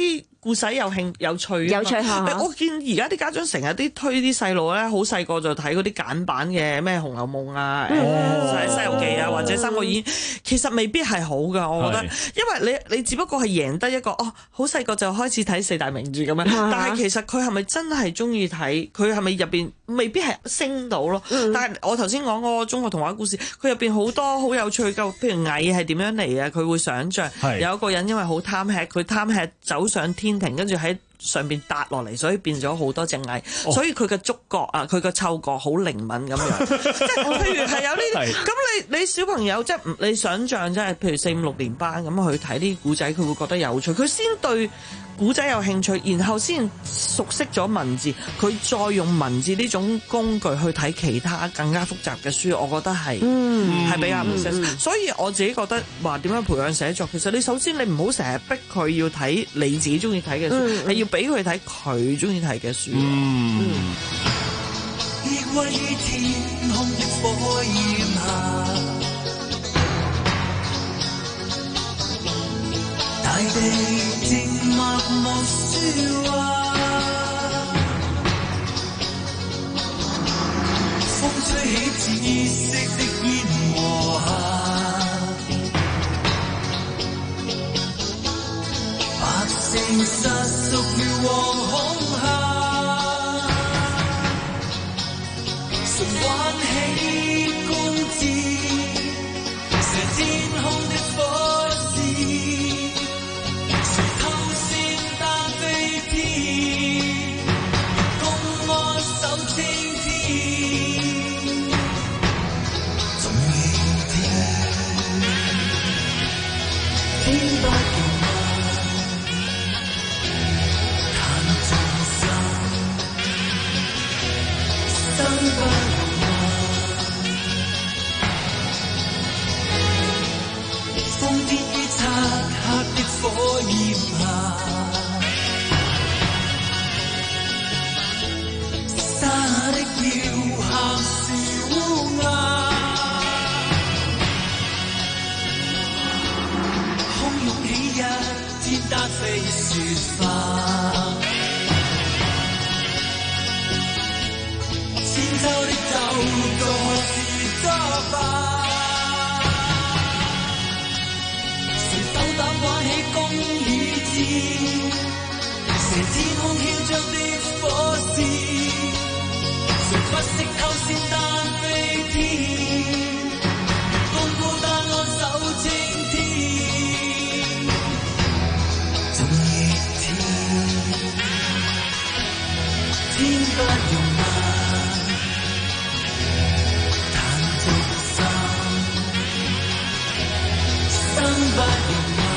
故仔有興有趣啊嘛有趣嚇我見而家啲家長成日啲推啲細路咧，好細個就睇嗰啲簡版嘅咩《紅樓夢》啊、誒《西遊記》啊，或者《三國演義》，其實未必係好噶，我覺得，因為你你只不過係贏得一個哦，好細個就開始睇四大名著咁樣，但係其實佢係咪真係中意睇？佢係咪入邊未必係升到咯？但係我頭先講嗰個中國童話故事，佢入邊好多好有趣嘅，譬如蟻係點樣嚟啊？佢會想像有一個人因為好貪吃，佢貪吃走上天庭，跟住喺上邊搭落嚟，所以變咗好多隻蟻， 哦所以佢嘅觸覺啊，佢嘅嗅覺好靈敏咁樣。即係譬如係有呢啲，咁你你小朋友即係唔你想像即係譬如四五六年班咁去睇啲古仔，佢會覺得有趣，佢先對古仔有興趣，然後先熟悉咗文字，佢再用文字呢種工具去睇其他更加複雜嘅書，我覺得係係、嗯、比較唔適、嗯。所以我自己覺得話點樣培養寫作，其實你首先你唔好成日逼佢要睇你自己中意睇嘅書，你、嗯、要俾佢睇佢中意睇嘅書。嗯。 亦位於天空的火焰下，大地靜默無說話，風吹起紫色的煙和霞，百姓瑟縮於惶恐下，誰挽起弓箭，射天空的火箭，誰偷先單飛天，公安守青天，總有天，天不容問，嘆眾生，生不瘋癲於漆黑的火焰下，沙的叫喊是烏鴉，洶湧起一天單飛雪花，千秋的鬥過是作罷。膽挽起弓與箭，射天空囂張的火箭，誰不惜偷先單飛天，共孤單安守青天，總有天，天不容問，嘆眾生，生不容問。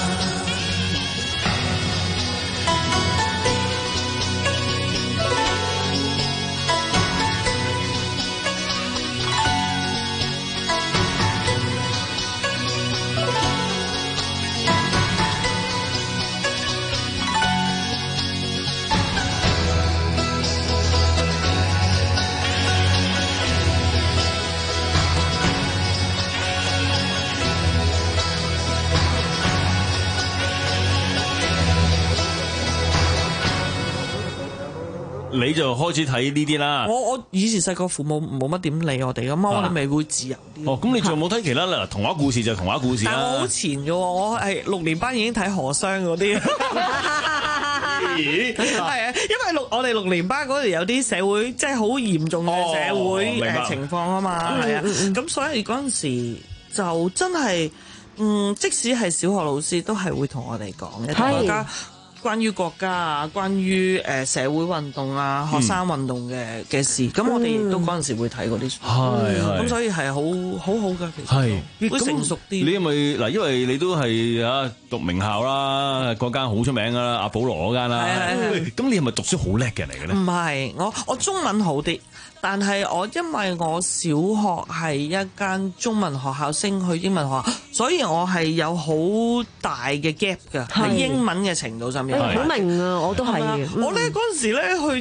你就開始睇呢啲啦。 我我以前細個父母冇乜點理我哋咁，我哋咪會自由啲。 哦，咁你仲有冇睇其他啦？童話故事就童話故事啦。 但我好前嘅喎，我係六年班已經睇何雙嗰啲。咦？係啊，因為六我哋六年班嗰陣有啲社會即係好嚴重嘅社會誒情況啊嘛，係啊，咁所以嗰陣時就真係嗯，即使係小學老師都係會同我哋講嘅，大家。關於國家啊，關於誒社會運動啊、學生運動嘅嘅事，咁、嗯、我哋亦都嗰陣時會睇嗰啲書，咁、嗯、所以係好好好㗎，其實會成熟啲。 你係咪嗱？因為你都係啊讀名校啦，嗰間好出名㗎啦，阿保羅嗰間啦，咁你係咪讀書好叻嘅嚟嘅咧？ 唔係，我我中文好啲。但係我因為我小學係一間中文學校升去英文學校，所以我係有好大嘅 gap 㗎喺英文嘅程度上面。 好明啊，我都係。 我咧嗰陣時咧去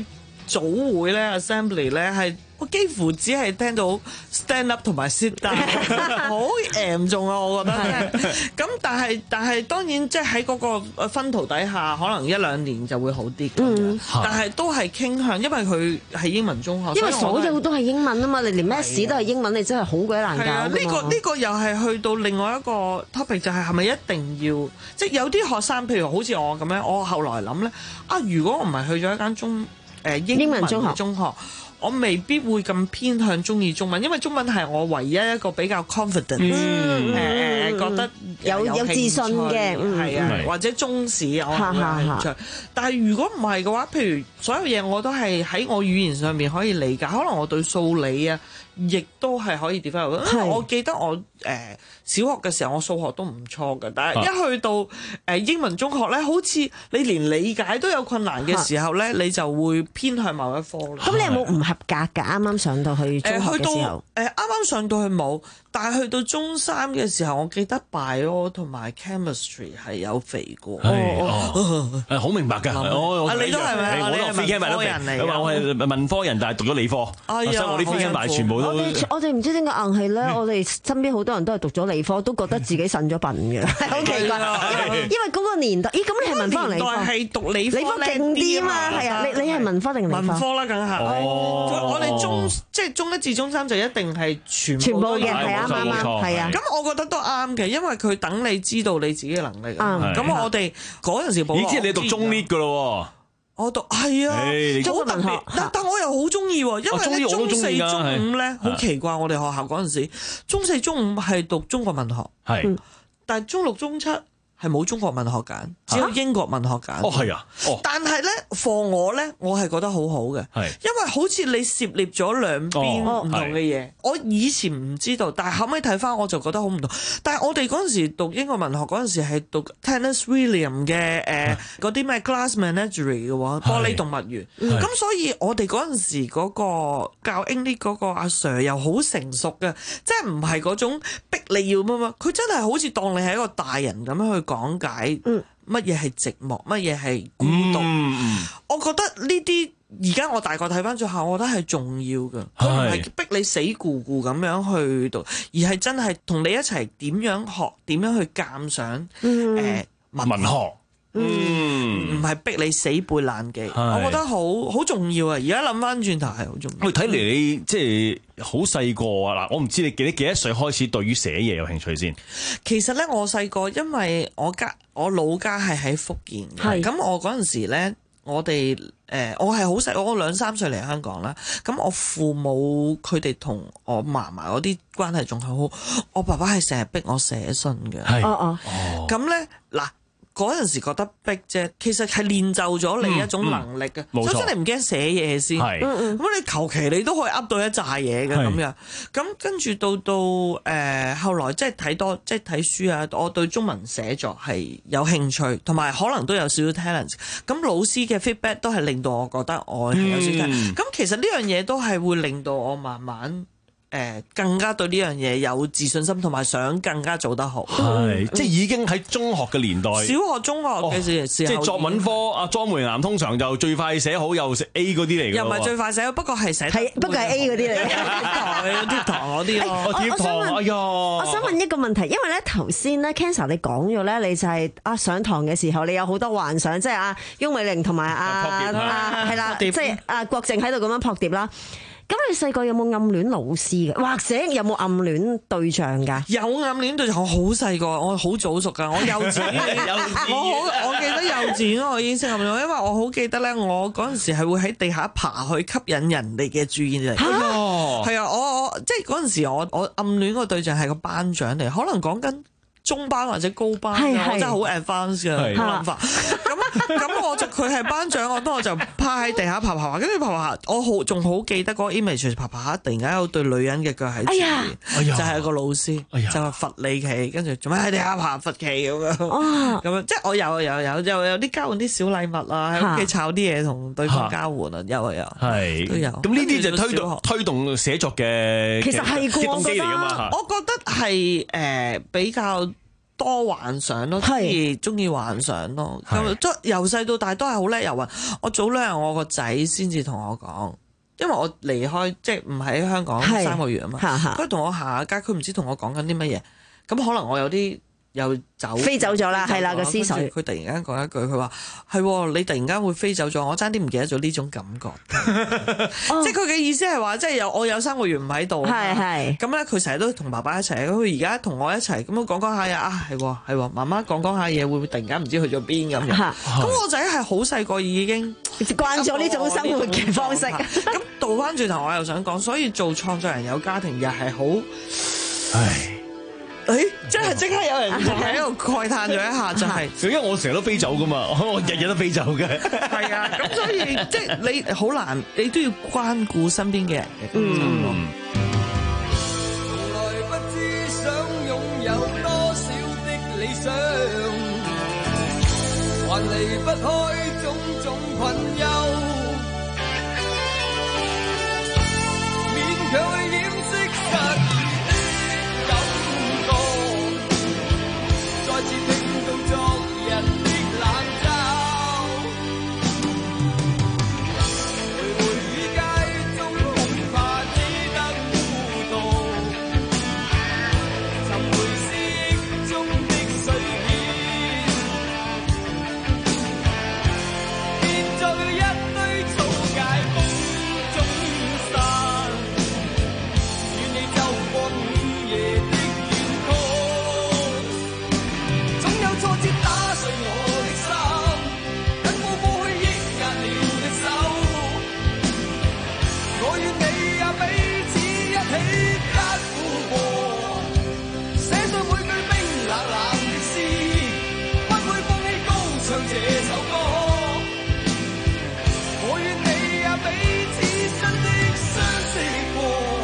組會咧 assembly 咧係。我幾乎只係聽到 stand up 同埋 sit down，好嚴重啊！我覺得。咁但係但係當然即係喺嗰個薰陶底下，可能一兩年就會好啲咁樣。但係都係傾向，因為佢係英文中學， 因為所有都係英文啊嘛，你連 Maths 都係英文，你真係好鬼難教㗎嘛。 呢個呢個又係去到另外一個 topic，就係係咪一定要即係有啲學生，譬如好似我咁樣，我後來諗咧啊，如果我唔係去咗一間中誒英文中學中學。我未必會咁偏向中意中文，因為中文係我唯一一個比較 confident，誒、嗯呃、覺得有有，有自信嘅， 係啊，或者中史我係有興趣。但係如果唔係嘅話，譬如所有嘢我都係喺我語言上面可以理解，可能我對數理啊，亦都係可以 develop。因為我記得我誒、呃、小學嘅時候，我數學都唔錯嘅，但係一去到誒、呃、英文中學咧，好似你連理解都有困難嘅時候咧，你就會偏向某一科啦。 咁你有冇唔合格㗎？啱啱上到去中學嘅時候， 誒啱啱上到去冇，但係去到中三嘅時候，我記得 bio 同埋 chemistry 係有肥過。 係，誒好明白㗎。我我你都係咪？ 我都非 chem 都肥。我係文科人，但係讀咗理科，所以我啲非 chem 全部都。 我哋我哋唔知點解硬係咧，我哋身邊好多人都係讀咗理科，都覺得自己腎咗笨嘅，好奇怪。因為因為嗰個年代，咦？咁你係文科定理科？ 係讀理科理科勁啲啊嘛，係啊！你你係文科定理科？ 文科啦，梗係。我哋中即係中一至中三就一定係全部嘅，係啱啱啱，係啊。咁我覺得都啱嘅，因為佢等你知道你自己嘅能力。咁我哋嗰陣時補， 你知你讀中 lit 㗎咯喎。 我讀係啊， 中國文學， 但但我又好中意喎，因為咧中四中五咧好奇怪，我哋學校嗰陣時中四中五係讀中國文學， 係， 但係中六中七係冇中國文學揀，只有英國文學揀。 哦，係啊，哦， 但係咧，for 我咧，我係覺得好好嘅， 係， 因為好似你涉獵咗兩邊唔同嘅嘢，我以前唔知道，但係後尾睇翻我就覺得好唔同。但係我哋嗰陣時讀英國文學嗰陣時係讀 Tennessee William 嘅誒嗰啲咩 Glass Menagerie 嘅喎，玻璃動物園。咁所以我哋嗰陣時嗰個教 English 嗰個阿 Sir 又好成熟嘅，即係唔係嗰種逼你要乜乜，佢真係好似當你係一個大人咁樣去講解乜嘢係寂寞，乜嘢係孤獨。嗯、我覺得呢啲而家我大個睇翻最後，我覺得係重要嘅。佢唔係逼你死咕咕咁樣去讀，而係真係同你一齊點樣學，點樣去鑑賞誒、嗯呃、文學。文學嗯，唔係逼你死背爛記，我覺得好好重要啊！而家諗翻轉頭係好重要。 喂，睇嚟你即係好細個啊！嗱，我唔知你幾多幾多歲開始對於寫嘢有興趣先。 其實咧，我細個因為我家我老家係喺福建嘅，咁我嗰陣時咧，我哋誒、呃、我係好細，我兩三歲嚟香港啦。咁我父母佢哋同我嫲嫲嗰啲關係仲係好，我爸爸係成日逼我寫信嘅。係哦哦，咁咧嗱。嗰陣時覺得逼啫，其實係練就咗你一種能力嘅。首先你唔驚寫嘢先，咁你求其你都可以噏到一紮嘢嘅咁樣。咁跟住到到誒、呃、後來即係睇多即係睇書啊，我對中文寫作係有興趣，同埋可能都有少少 talent。咁老師嘅 feedback 都係令到我覺得我係有少少 talent。咁、嗯、其實呢樣嘢都係會令到我慢慢。誒更加對呢樣嘢有自信心，同埋想更加做得好。 係，即係已經喺中學嘅年代。 小學、中學嘅時候， 即係作文科，阿莊梅岩通常就最快寫好，又食 A 嗰啲嚟嘅。 又唔係最快寫，不過係寫係，不過係 A 嗰啲嚟嘅。 貼堂嗰啲咯。 貼堂，哎呀！我想問一個問題，因為咧頭先咧 Ken Sir 你講咗咧，你就係啊上堂嘅時候，你有好多幻想，即係阿翁美玲同埋阿阿係啦，即係阿郭靖喺度咁樣撲碟啦。咁你細個有冇暗戀老師嘅，或者有冇暗戀對象㗎？ 有暗戀對象，我好細個，我好早熟㗎，我幼稚園，幼稚園我好，我記得幼稚園我已經識暗戀，因為我好記得咧，我嗰陣時係會喺地下爬去吸引人哋嘅注意力。嚇！係啊，我我即係嗰陣時我我暗戀個對象係個班長嚟，可能講緊中班或者高班，是是我真係好 advanced 嘅諗法。咁咁我就佢係班長，我當我就趴喺地下爬爬爬，跟住爬爬下，我好仲好記得嗰個 image， 爬爬下突然間有對女人嘅腳喺前面，就係個老師，哎、就係罰你企，跟住做咩喺地下爬罰企咁樣，咁、哦、樣即係我有有有又有啲交換啲小禮物啊，喺屋企炒啲嘢同對方交換啊，有啊有，係都有。咁呢啲就推動推動寫作嘅， 其實係個動機嚟㗎嘛。我覺得係誒、呃、比較。 多幻想咯，中意中意幻想咯。咁即由細到大都係好叻遊魂。我早兩日我個仔先至同我講，因為我離開即係唔喺香港三個月啊嘛，佢同我行下街，佢唔知同我講緊啲乜嘢，咁可能我有啲。又走飛走咗啦，係啦個思緒。 佢突然間講一句，佢話係你突然間會飛走咗，我爭啲唔記得咗呢種感覺。哦、即係佢嘅意思係話，即係有我有三個月唔喺度，係係咁咧，佢成日都同爸爸一齊，佢而家同我一齊咁樣講講下嘢啊，係喎係喎，媽媽講講下嘢，會唔會突然間唔知去咗邊咁樣？咁我仔係好細個已經慣咗呢種生活嘅方式。 咁倒翻轉頭，我又想講，所以做創作人有家庭又係好，唉。誒，真係即刻有人喺度慨嘆咗一下，就係、 是，因為我成日都飛走噶嘛，我日日都飛走嘅。 係啊，咁所以即係你好難，你都要關顧身邊嘅人嘅。嗯。 從來不知想擁有多少的理想，還離不開種種困憂，勉強去掩飾實。再次聽到昨日的冷嘲，徘徊於街中恐怕只得孤獨，尋回思憶中的碎片，變作一堆草芥風中散，與你走過午夜的挫折打碎我的心，緊抱過去抑壓了的手，我與你也彼此一起艱苦過，寫上每句冰冷冷的詩，不會放棄高唱這首歌，我與你也彼此真的相識過。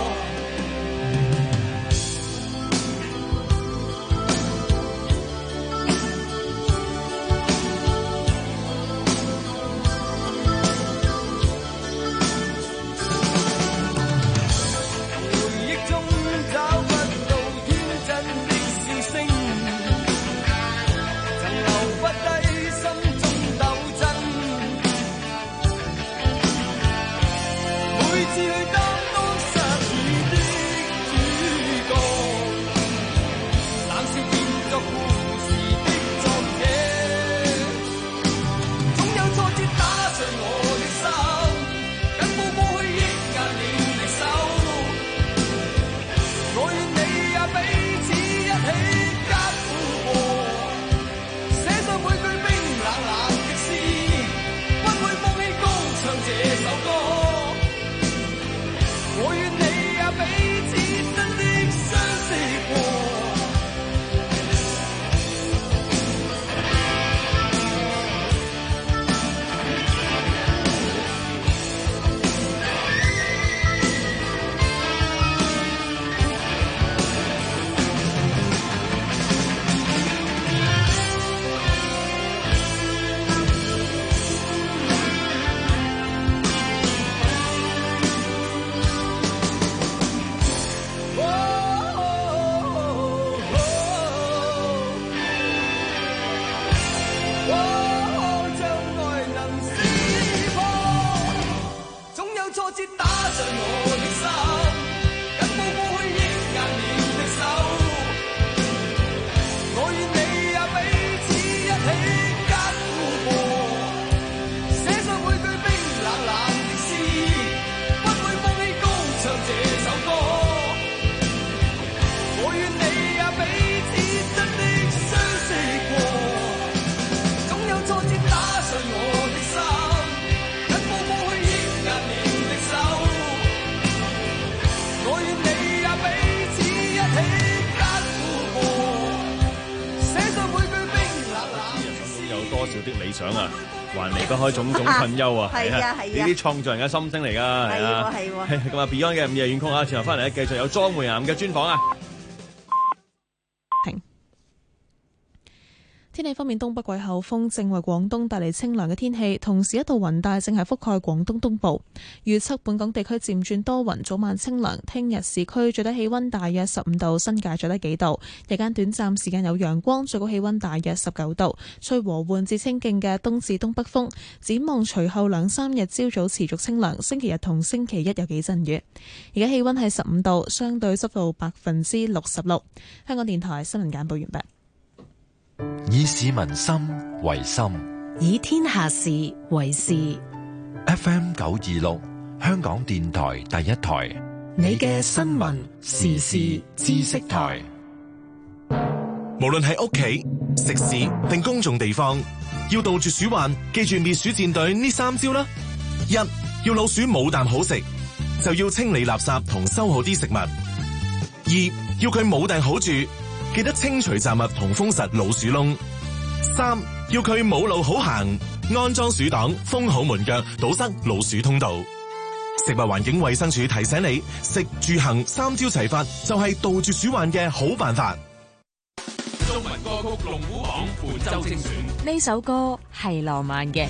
想啊，還離不開種種困憂啊！ 係啊係啊， 呢啲創作人嘅心聲嚟㗎，係啊係喎。 咁啊 Beyond 嘅午夜怨曲啊，轉頭翻嚟咧，繼續有莊梅岩嘅專訪啊。 天氣方面，東北季候風正為廣東帶嚟清涼嘅天氣，同時一道雲帶正係覆蓋廣東東部。預測本港地區漸轉多雲，早晚清涼。聽日市區最低氣溫大約十五度，新界最低幾度。日間短暫時間有陽光，最高氣溫大約十九度，吹和緩至清勁嘅東至東北風。展望隨後兩三日朝早持續清涼，星期日同星期一有幾陣雨。而家氣溫係十五度，相對濕度百分之六十六。香港電台新聞簡報完畢。 以市民心為心， 以天下事為事。 F M 九二六，香港電台第一台， 你嘅新聞時事知識台。 無論係屋企、食肆定公眾地方，要杜絕鼠患，記住滅鼠戰隊呢三招啦。一，要老鼠冇啖好食，就要清理垃圾同收好啲食物。二，要佢冇埞好住，記得清除雜物同封實老鼠窿。三，要佢冇路好行，安裝鼠擋，封好門腳，堵塞老鼠通道。食物環境衛生署提醒你，食住行三招齊發，就係杜絕鼠患嘅好辦法。 中文歌曲龍虎榜本周精選， 呢首歌係浪漫嘅。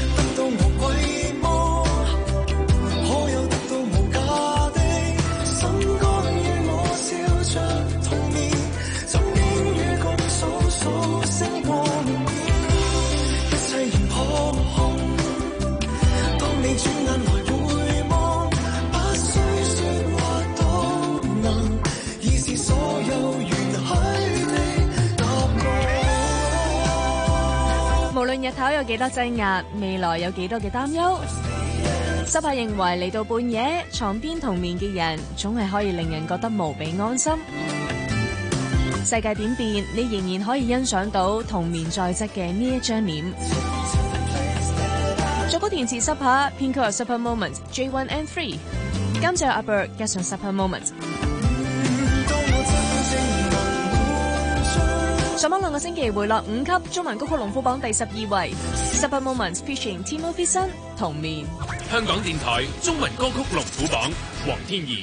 無論日頭有幾多擠壓，未來有幾多嘅擔憂，濕下認為嚟到半夜，床邊同眠嘅人總係可以令人覺得無比安心。世界點變，你仍然可以欣賞到同眠在側嘅呢一張臉。作曲填詞濕下，編曲有 Super Moment、J One and Three， 監製有阿 Bird 加上 Super Moment。上網兩個星期回落五級，中文歌曲龍虎榜第十二位 Super Moments featuring Timothy Sun 同眠。 香港電台中文歌曲龍虎榜，黃天怡。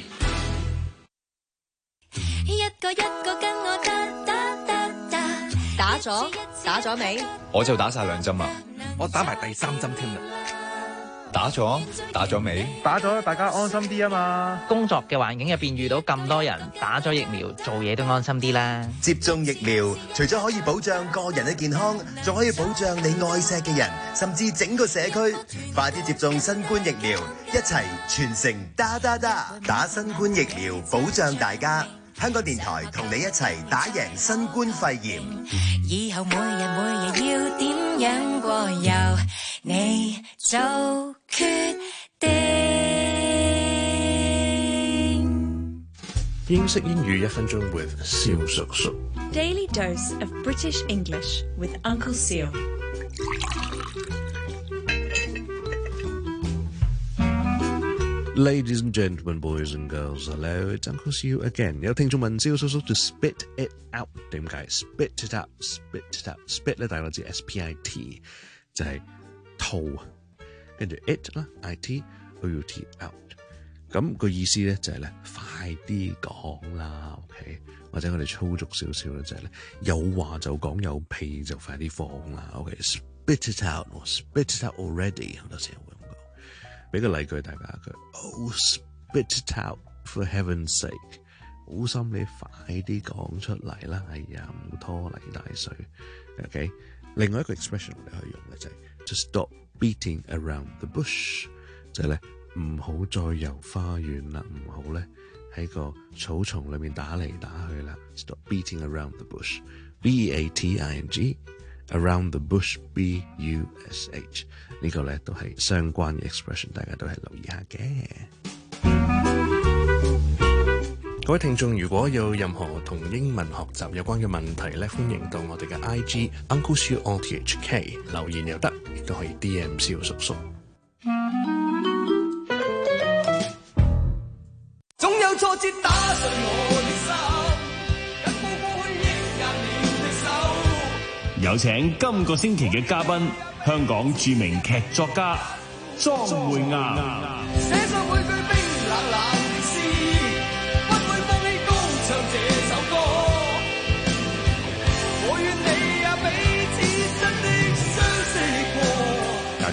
一個一個跟我打打打打，打咗打咗未？ 我就打晒兩針啊， 我打埋第三針添啦。 打咗打咗未？ 打咗，大家安心啲啊嘛！ 工作嘅環境入邊遇到咁多人打咗疫苗，做嘢都安心啲啦。 接種疫苗，除咗可以保障個人嘅健康，仲可以保障你愛錫嘅人，甚至整個社區。快啲接種新冠疫苗，一齊全城打打打，打新冠疫苗，保障大家。香港電台同你一齊打贏新冠肺炎。 以後每日每日要點樣過由你做決定。 英式英語一分鐘 with 蕭叔叔。 Daily dose of British English with Uncle Seal。 Ladies and gentlemen, boys and girls, hello, it's Uncle Siu again. 有聽眾問蕭叔叔 to spit it out 點解 ？spit it out, spit it out, spit 咧大家知 S P I T 就係吐，跟住 it 啦 I T O U T out。咁個意思咧就係咧快啲講啦 ，OK？ 或者我哋粗俗少少咧就係咧有話就講，有屁就快啲放啦 ，OK？Spit it out, spit it out already， 好多時候會。俾個例句大家佢 ，Oh spit it out for heaven's sake， 好心你快啲講出嚟啦，哎呀唔好拖泥帶水 ，OK？ 另外一個 expression 我哋可以用嘅就係 to stop beating around the bush， 就係咧唔好再遊花園啦，唔好咧喺個草叢裏面打嚟打去啦 ，stop beating around the bush，B E A T I N G。Around the bush, B U S H 呢個咧都係相關嘅 expression， 大家都係留意下嘅。各位聽眾，如果有任何同英文學習有關嘅問題咧，歡迎到我哋嘅 I G Uncle Siu O T H K 留言又得，亦都可以 D M 蕭叔叔。 總有挫折打碎我的心。 有請今個星期嘅嘉賓，香港著名劇作家莊梅岩。 寫上每句冰冷冷的詩，不會放棄高唱這首歌。我願你也比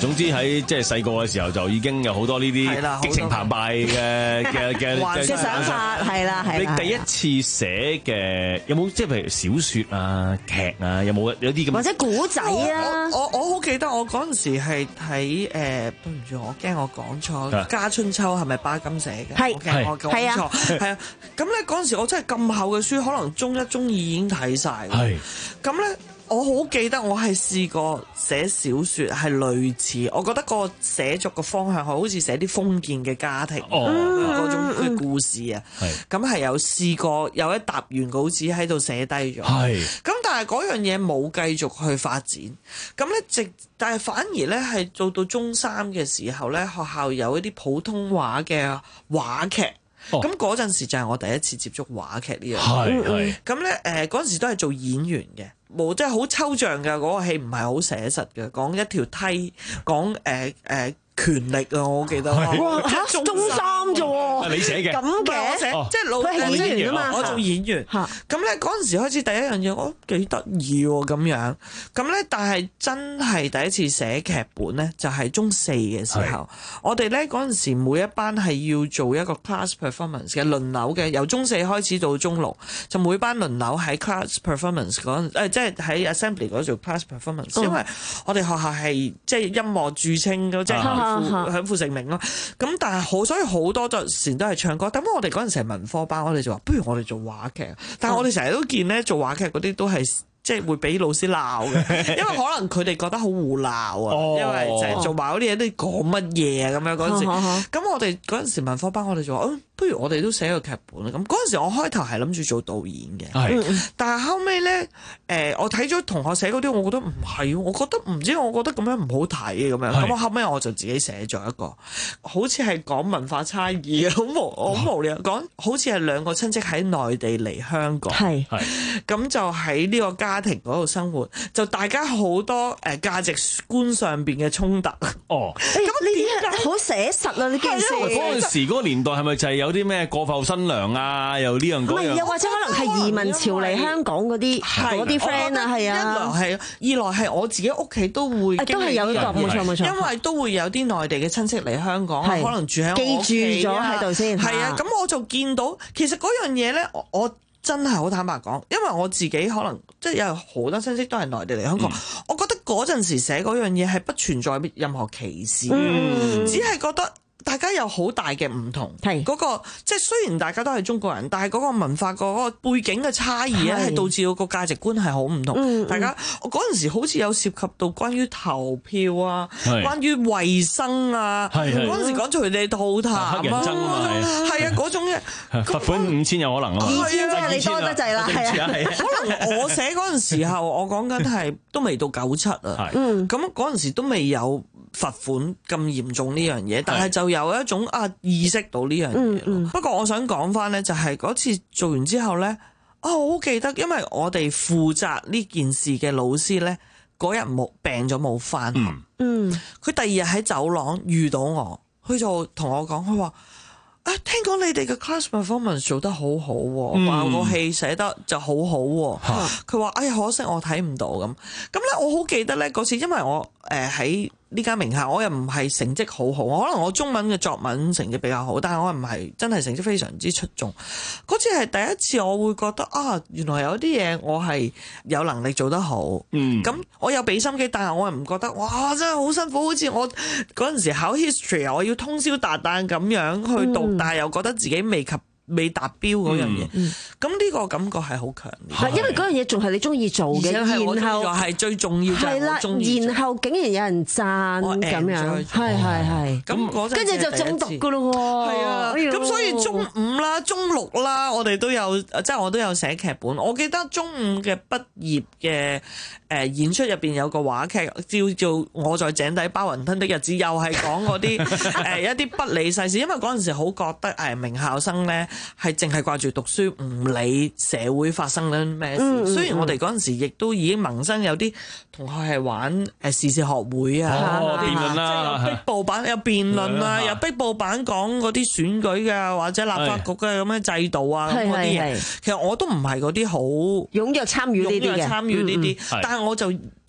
總之喺即係細個嘅時候就已經有好多呢啲激情澎湃嘅嘅嘅嘅想法，係啦係啦。 你第一次寫嘅有冇即係譬如小説啊、劇啊，有冇有啲咁？ 或者古仔啊？ 我我我好記得我嗰陣時係睇誒，對唔住，我驚我講錯，《家春秋》係咪巴金寫嘅？ 係係我講錯，係啊。咁咧嗰陣時我真係咁厚嘅書，可能中一中二已經睇晒。係咁咧。我好記得我係試過寫小説係類似，我覺得個寫作嘅方向係好似寫啲封建嘅家庭嗰種嘅故事啊。咁係有試過有一沓原稿紙喺度寫低咗。咁但係嗰樣嘢冇繼續去發展。咁咧直，但係反而咧係做到中三嘅時候咧，學校有一啲普通話嘅話劇。咁嗰陣時就係我第一次接觸話劇呢樣嘢。咁咧誒嗰陣時都係做演員嘅。冇，即係好抽象嘅嗰個戲，唔係好寫實嘅，講一條梯，講誒誒權力啊！我記得。 哇嚇，中三啫喎！ 你寫嘅？ 咁嘅，我寫即係老佢係演員啊嘛。 我做演員。咁咧嗰陣時開始第一樣嘢，我幾得意喎咁樣。咁咧，但係真係第一次寫劇本咧，就係中四嘅時候。我哋咧嗰陣時每一班係要做一個 class performance 嘅輪流嘅，由中四開始到中六，就每班輪流喺 class performance 嗰陣，誒即係喺 assembly 嗰度做 class performance。因為我哋學校係即係音樂著稱嘅，即係享負盛名咯。咁但係好，所以好多陣時都係唱歌。咁我哋嗰陣時係文科班，我哋就話不如我哋做話劇。但係我哋成日都見咧做話劇嗰啲都係。即係會俾老師鬧嘅，因為可能佢哋覺得好胡鬧啊，哦、因為就係做埋嗰啲嘢都講乜嘢啊咁樣嗰陣時。咁我哋嗰陣時文科班，我哋就話，嗯，不如我哋都寫個劇本啦。咁嗰陣時我開頭係諗住做導演嘅，是但係後尾咧，誒、呃、我睇咗同學寫嗰啲，我覺得唔係，我覺得唔知，我覺得咁樣唔好睇咁樣。咁我後尾我就自己寫咗一個，好似係講文化差異嘅，好無好無聊，講好似係兩個親戚喺內地嚟香港，係咁就喺呢個家庭嗰度生活，就大家好多誒價值觀上邊嘅衝突。哦， 咁呢啲好寫實啊！呢件事嗰陣時嗰個年代係咪就係有啲咩過埠新娘啊？又呢樣嗰樣， 又或者可能係移民潮嚟香港嗰啲嗰啲 friend 啊，係啊， 係二來係我自己屋企都會都係有一個冇錯冇錯， 因為都會有啲內地嘅親戚嚟香港，可能住喺我屋企，記住咗喺度先。 係啊，咁我就見到其實嗰樣嘢咧，我。真係好坦白講，因為我自己可能即係有好多親戚都係內地嚟香港，嗯、我覺得嗰陣時寫嗰樣嘢係不存在任何歧視，嗯、只係覺得大家有好大嘅唔同，係嗰個即係雖然大家都係中國人，但係嗰個文化嗰個背景嘅差異咧，係導致到個價值觀係好唔同。嗯、大家我嗰陣時好似有涉及到關於投票啊，關於衛生啊，嗰陣時講隨地吐痰啊， 黑人憎啊， 係啊嗰種嘅罰款五千有可能啊， 二千啫，你多得滯啦，係啊， 可能我寫嗰陣時候，我講緊係都未到九七啊，咁嗰陣時都未有罰款咁嚴重呢樣嘢，但係就有一種啊意識到呢樣嘢。嗯嗯、不過我想講翻呢，就係嗰次做完之後呢，啊我好記得，因為我哋負責呢件事嘅老師呢，嗰日冇病咗冇翻學。嗯，佢第二日喺走廊遇到我，佢就同我講，佢話。啊！聽講你哋嘅 class performance 做得好好喎，話個戲寫得就好好喎。佢話：哎呀，可惜我睇唔到咁。咁咧，我好記得咧嗰次，因為我誒喺呢間名校，我又唔係成績好好，可能我中文嘅作文成績比較好，但係我又唔係真係成績非常之出眾。嗰次係第一次，我會覺得啊，原來有啲嘢我係有能力做得好。嗯，咁我有俾心機，但係我又唔覺得哇，真係好辛苦，好似我嗰陣時考 history，我要通宵達旦咁樣去讀。嗯、但係又覺得自己未及未達標嗰樣嘢，咁呢、嗯、個感覺係好強烈。 因為嗰樣嘢仲係你中意做嘅，然後係最重要就係我中意。 然後竟然有人讚咁樣，係係係。咁跟住就中毒噶咯喎。係啊， 咁所以中五啦、中六啦，我哋都有，即係我都有寫劇本。我記得中五嘅畢業嘅誒演出入邊有個話劇，叫做《我在井底包雲吞的日子》，又係講嗰啲誒一啲不理世事。因為嗰陣時好覺得誒名校生咧。係淨係掛住讀書，唔理社會發生緊咩事。嗯、雖然我哋嗰陣時亦都已經萌生有啲同學係玩誒時事學會啊， 哦、辯論啦， 即係有逼報版有辯論啊，有逼報版講嗰啲選舉嘅或者立法局嘅咁嘅制度啊嗰啲嘢。其實我都唔係嗰啲好踴躍參與呢啲嘅， 參與呢啲，但係我就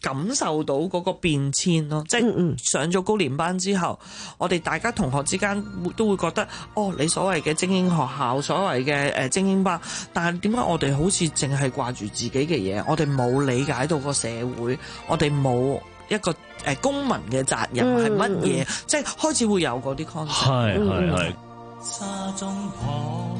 感受到嗰個變遷咯。即係上咗高年班之後，我哋大家同學之間都會覺得，哦，你所謂嘅精英學校，所謂嘅誒精英班，但係點解我哋好似淨係掛住自己嘅嘢，我哋冇理解到個社會，我哋冇一個誒公民嘅責任係乜嘢？即係開始會有嗰啲 concept。 係係係。 沙中旁，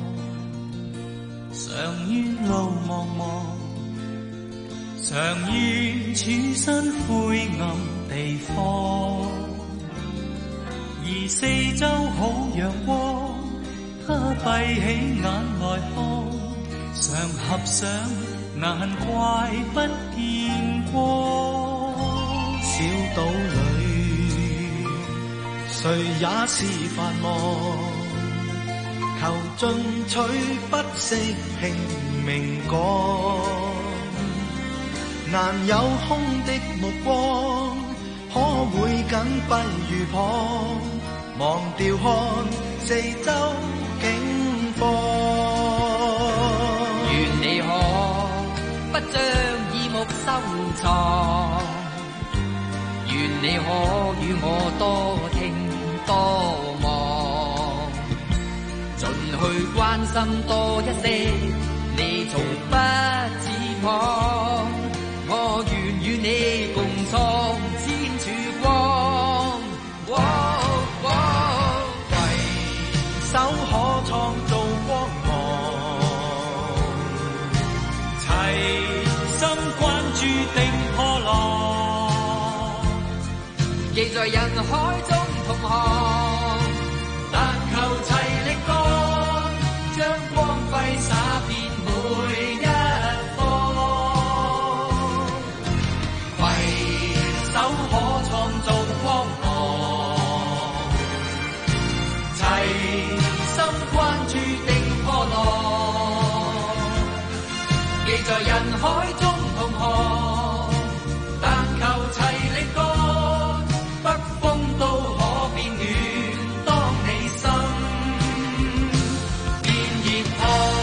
常於路茫茫，常於處身灰暗地方，而四周好陽光，他閉起眼來看，常合上難怪不見光。小島裏，誰也是繁忙，求進取不惜拼命趕，難有空的目光，可會緊閉如旁，忘掉看四周景況。 願你可不將耳目收藏，願你可與我多聽多望，盡去關心多一些，你從不自旁，我願與你共創千處光。 哦哦、攜手可創造光芒，齊心關注定破浪， 記在人海中同行， 但求齊力幹，將光輝灑遍每一方，攜手可創造光芒，齊心關注定破浪，記在人海中同行，但求齊力幹，北風都可變暖，當你心變熱燙。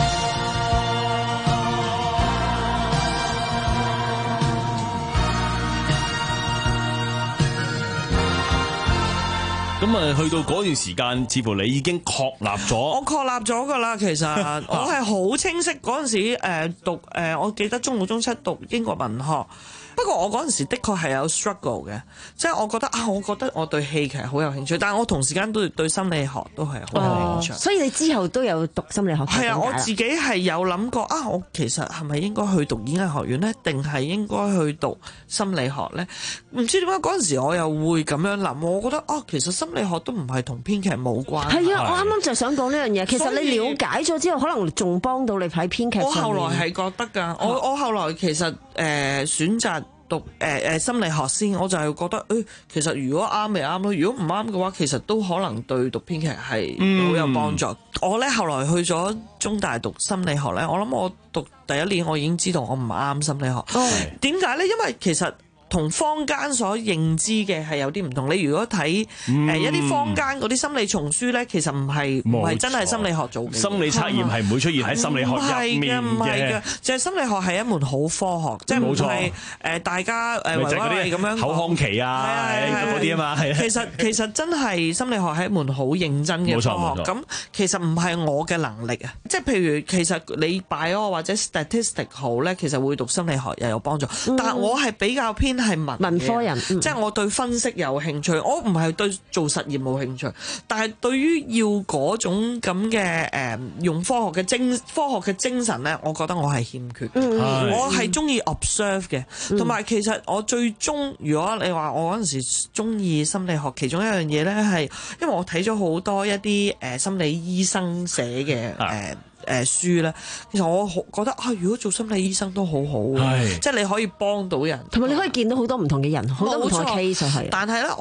咁啊，去到嗰段時間，似乎你已經確立咗。 我確立咗㗎啦，其實我係好清晰嗰陣時誒讀誒，我記得中六中七讀英國文學。不過我嗰陣時的確係有 struggle 嘅，即係我覺得啊，我覺得我對戲劇好有興趣，但係我同時間都對心理學都係好有興趣。 哦，所以你之後都有讀心理學？ 係啊，我自己係有諗過啊，我其實係咪應該去讀演藝學院呢？定係應該去讀心理學呢？唔知點解嗰陣時我又會咁樣諗，我覺得啊，其實心理學都唔係同編劇冇關係。 係啊，我啱啱就想講呢樣嘢。其實你了解咗之後，可能仲幫到你喺編劇上面。 我後來係覺得㗎，我我後來其實誒、呃、選擇讀誒誒、呃、心理學先，我就係覺得誒、欸，其實如果啱咪啱咯，如果唔啱嘅話，其實都可能對讀編劇係好有幫助。嗯、我咧後來去咗中大讀心理學咧，我諗我讀第一年我已經知道我唔啱心理學。點解咧？因為其實同坊間所認知嘅係有啲唔同。你如果睇誒、嗯呃、一啲坊間嗰啲心理叢書咧，其實唔係唔係真係心理學做嘅。 心理測驗係唔會出現喺心理學入面嘅。唔係嘅，就係心理學係一門好科學，即係唔係誒大家誒圍圍咁樣口腔期啊嗰啲啊嘛。係其實其實真係心理學係一門好認真嘅科學。咁其實唔係我嘅能力啊，即係譬如其實你 bio 或者 statistic 好咧，其實會讀心理學又有幫助。嗯、但係我係比較偏係文文科人，嗯、即係我對分析有興趣，我唔係對做實驗冇興趣，但係對於要嗰種咁嘅誒用科學嘅精科學嘅精神咧，我覺得我係欠缺。嗯、我係中意 observe 嘅，同埋、嗯、其實我最終如果你話我嗰陣時中意心理學，其中一樣嘢咧係因為我睇咗好多一啲誒、呃、心理醫生寫嘅誒。呃誒、呃、書咧，其實我好覺得啊，如果做心理醫生都好好，即係你可以幫到人， 同埋你可以見到好多唔同嘅人，好多唔同嘅 case 係。 但係咧，我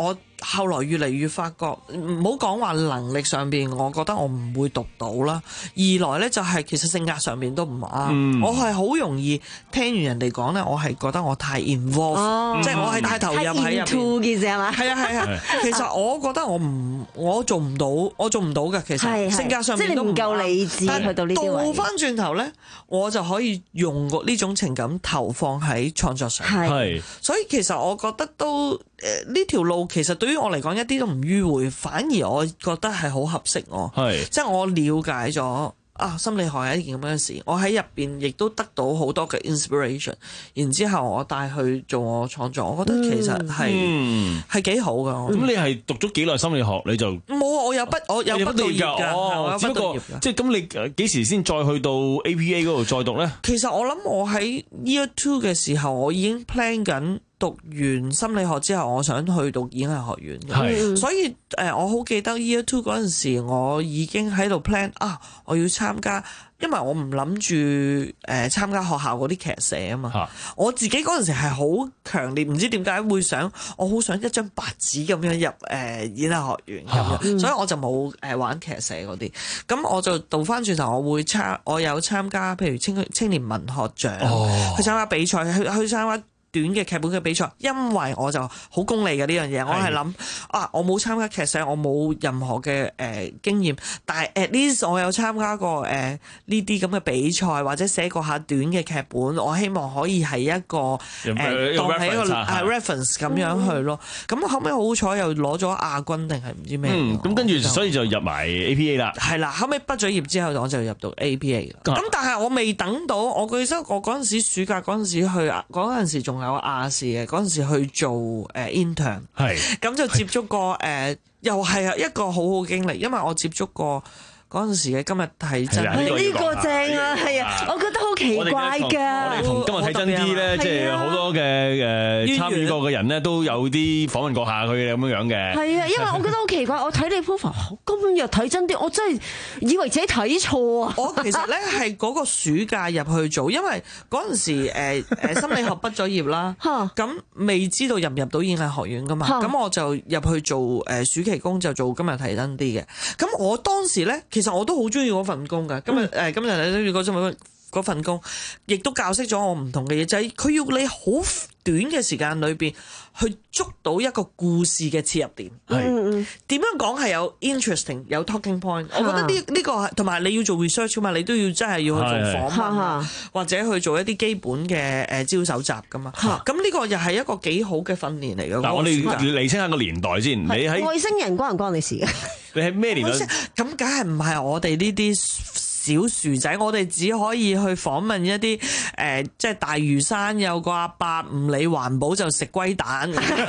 後來越嚟越發覺，唔好講話能力上邊，我覺得我唔會讀到啦。二來咧就係其實性格上面都唔啱， 嗯、 我係好容易聽完人哋講咧，我係覺得我太 involve，、哦、即係我係太投入喺入邊件事係嘛？ 係啊係啊，其實我覺得我唔我做唔到，我做唔到嘅。其實性格上面都唔夠理智，但去到呢啲位。倒翻轉頭咧，我就可以用呢種情感投放喺創作上。係，所以其實我覺得都誒呢條路其實對於我嚟講一啲都唔迂迴，反而我覺得係好合適我。係，即係我了解咗。啊，心理學係一件咁樣嘅事，我喺入邊亦都得到好多嘅 inspiration， 然之後我帶去做我創作，我覺得其實係係幾好噶。咁、 嗯、你係讀咗幾耐心理學？你就冇，我有畢我有畢到業㗎， 哦、 我有只不過即係咁，你幾時先再去到 A P A 嗰度再讀咧？ 其實我諗我喺 Year Two 嘅時候，我已經 plan 緊。讀完心理學之後，我想去讀演藝學院嘅，所以誒、呃，我好記得 Year Two 嗰陣時，我已經喺度 plan 啊，我要參加，因為我唔諗住誒參加學校嗰啲劇社啊嘛。啊我自己嗰陣時係好強烈，唔知點解會想，我好想一張白紙咁樣入誒、呃、演藝學院咁樣，啊、所以我就冇誒玩劇社嗰啲。咁我就倒翻轉頭，我會參，我有參加譬如青青年文學獎，哦、去參加比賽，去去參加短嘅劇本嘅比賽，因為我就好功利嘅呢樣嘢，我係諗啊，我冇參加劇社，我冇任何嘅誒、呃、經驗，但係 at least 我有參加過誒呢啲咁嘅比賽，或者寫過下短嘅劇本，我希望可以係一個誒、呃、當係一個 reference 咁樣去咯。咁、嗯、後尾好彩又攞咗亞軍定係唔知咩？ 咁、嗯、跟住所以就入埋 A P A 啦。 係啦，後尾畢咗業之後我就入到 A P A 啦。咁、啊、但係我未等到，我記得我嗰陣時暑假嗰陣時去啊，嗰陣時仲有亞視嘅嗰陣時去做誒 intern，係咁就接觸過誒、呃，又係一個好好經歷，因為我接觸過嗰陣時嘅今日睇真， 呢、這個正啊，係啊，我覺得好奇怪㗎。 我哋同今日睇真啲咧，即係好多嘅誒參與過嘅人咧，都有啲訪問過下佢哋咁樣樣嘅。 係啊，因為我覺得好奇怪，我睇你 profile 根本又睇真啲，我真係以為自己睇錯啊！ 我其實咧係嗰個暑假入去做，因為嗰陣時誒誒心理學畢咗業啦，咁未知道入唔入到演藝學院㗎嘛，咁我就入去做誒暑期工，就做今日睇真啲嘅。咁我當時咧其實我都好中意嗰份工㗎，今日誒、嗯、今日睇嗰份嗰份工，亦都教識咗我唔同嘅嘢，就係、是、佢要你好短嘅時間裏邊去捉到一個故事嘅切入點，係點樣講係有 interesting 有 talking point。我覺得呢呢個同埋你要做 research 嘛，你都要真係要去做訪問，或者去做一啲基本嘅誒資料搜集㗎嘛。咁呢個又係一個幾好嘅訓練嚟嘅。 嗱，我哋釐清下個年代先，你喺外星人關唔關你事嘅？ 你喺咩年代？ 咁梗係唔係我哋呢啲小薯仔？我哋只可以去訪問一啲誒、呃，即係大嶼山有個阿伯唔理環保就食龜蛋，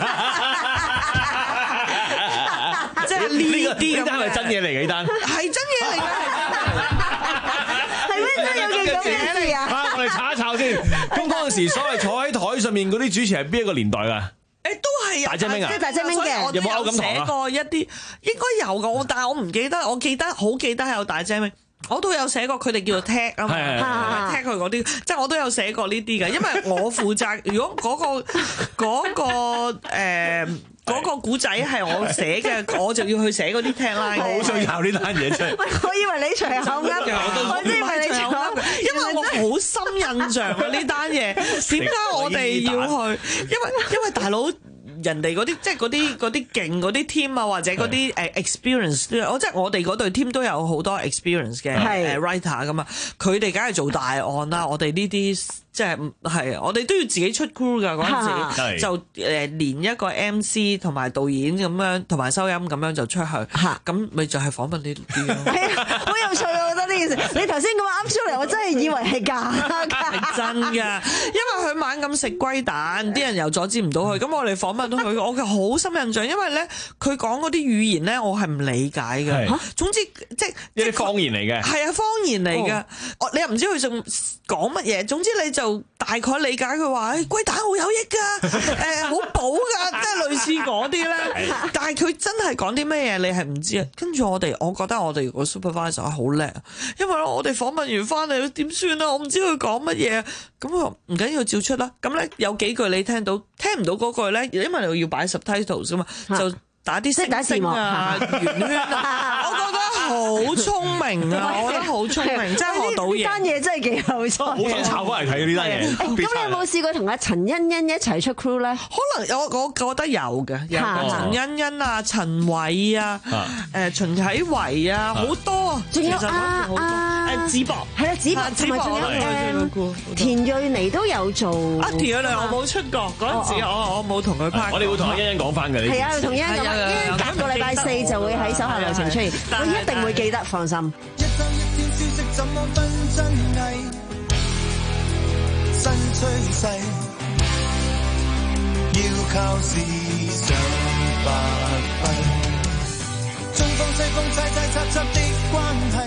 即係呢啲咁。呢單係真嘢嚟嘅，呢單係真嘢嚟嘅， 係咩真有嘅咁嘅事啊？ 啊，我哋查一查先。咁嗰陣時所謂坐喺台上面嗰啲主持係邊一個年代㗎？ 誒都係大隻明啊！即係大隻明嘅， 有冇歐錦棠啊？寫過一啲應該有㗎，我但係我唔記得，我記得好記得係有大隻明。我都有寫過，佢哋叫做 tag 啊嘛 tag 佢嗰啲，即係我都有寫過呢啲嘅，因為我負責。如果嗰、嗰個嗰、嗰個誒嗰個古仔係我寫嘅，我就要去寫嗰啲 tag line。 我好想有呢單嘢出嚟。 喂，我以為你隨口噏，我以為你隨口噏， 因為我好深印象啊呢單嘢。點解我哋要去？因為因為大佬。人哋嗰啲即係嗰啲嗰啲勁嗰啲 team 啊，或者嗰啲誒 experience 都有，我即係我哋嗰隊 team 都有好多 experience 嘅誒 writer 噶嘛，佢哋梗係做大案啦，我哋呢啲即係係我哋都要自己出 crew 噶嗰陣時，就誒連一個 M C 同埋導演咁樣，同埋收音咁樣就出去，咁咪就係訪問呢啲咯。 係啊，好有趣啊！我覺得呢件事，你頭先咁啱出嚟，我真係以為係假㗎， 係真㗎，因為佢猛咁食龜蛋，啲人又阻止唔到佢，咁我哋訪問到佢，我嘅好深印象，因為咧佢講嗰啲語言咧，我係唔理解嘅。總之即係一啲方言嚟嘅，係啊，方言嚟嘅。我你又唔知佢仲講乜嘢，總之你就大概理解佢話，誒龜蛋好有益㗎，誒好補㗎，即係類似嗰啲咧。但係佢真係講啲咩嘢，你係唔知啊。跟住我哋，我覺得我哋個 supervisor 好叻，因為我哋訪問完翻嚟點算啊？我唔知佢講乜嘢，咁我唔緊要照出啦。咁咧有幾句你聽到，聽唔到嗰句咧，因為你要擺 subtitles 㗎嘛，就打啲星星啊、圓圈啊，我覺得好聰明啊！我覺得好聰明，真係學到嘢。 呢單嘢真係幾有趣。 好想抄翻嚟睇呢單嘢。 咁你有冇試過同阿陳欣欣一齊出 crew 咧？ 可能我我覺得有嘅，有陳欣欣啊、陳偉啊、誒秦啟維啊，好多啊， 仲有啊啊誒子博， 係啊子博，同埋仲有誒田蕊妮都有做。 啊田蕊妮我冇出過嗰陣時，我我冇同佢拍。 我哋會同阿欣欣講翻嘅。 係啊，同欣欣講，欣欣隔個禮拜四就會喺手下留情出現，我一定會記得，放心。 一周一天消息怎麼分真偽？新趨勢要靠時尚發揮，中方西方猜猜測測的關係，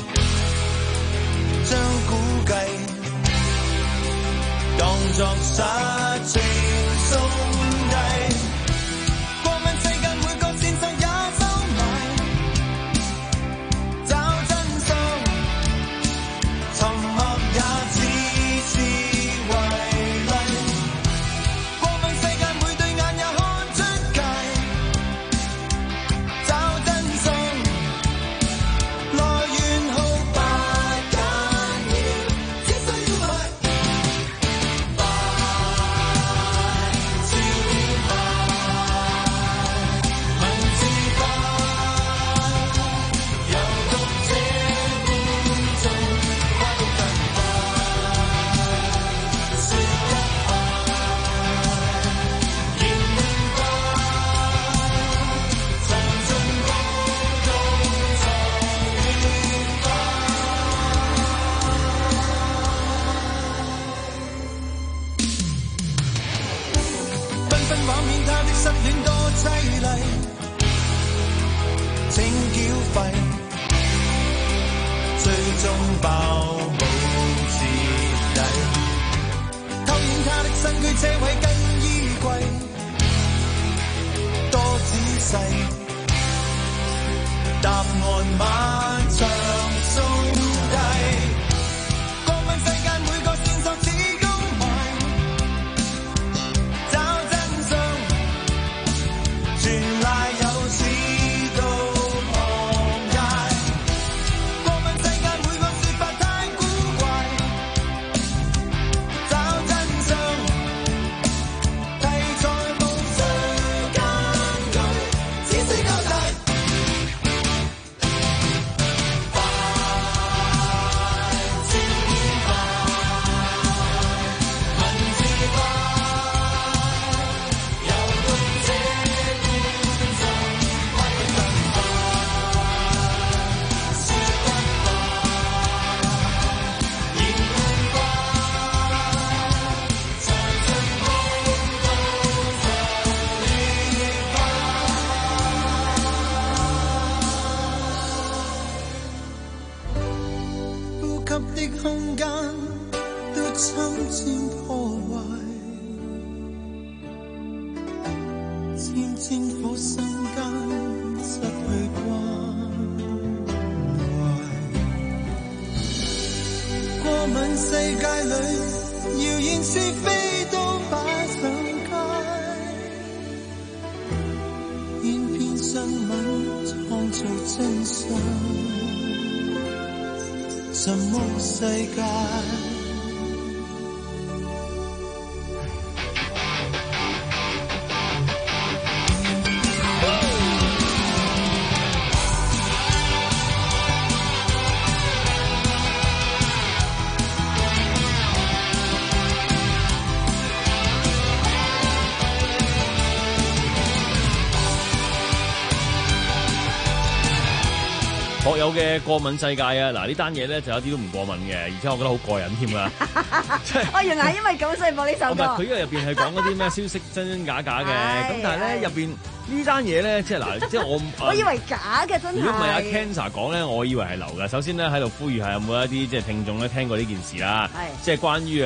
將估計當作實情送遞。 學友嘅過敏世界啊！嗱，呢單嘢咧就有啲都唔過敏嘅，而且我覺得好過癮添啊！ 哦，原來係因為咁所以播呢首歌。 佢因為入邊係講嗰啲咩消息真真假假嘅，咁但係咧入邊呢單嘢咧，即係嗱，即係我我以為假嘅真係。 如果唔係阿 Cancer 講咧，我以為係流嘅。首先咧喺度呼籲下有冇一啲即係聽眾咧聽過呢件事啦，即係關於誒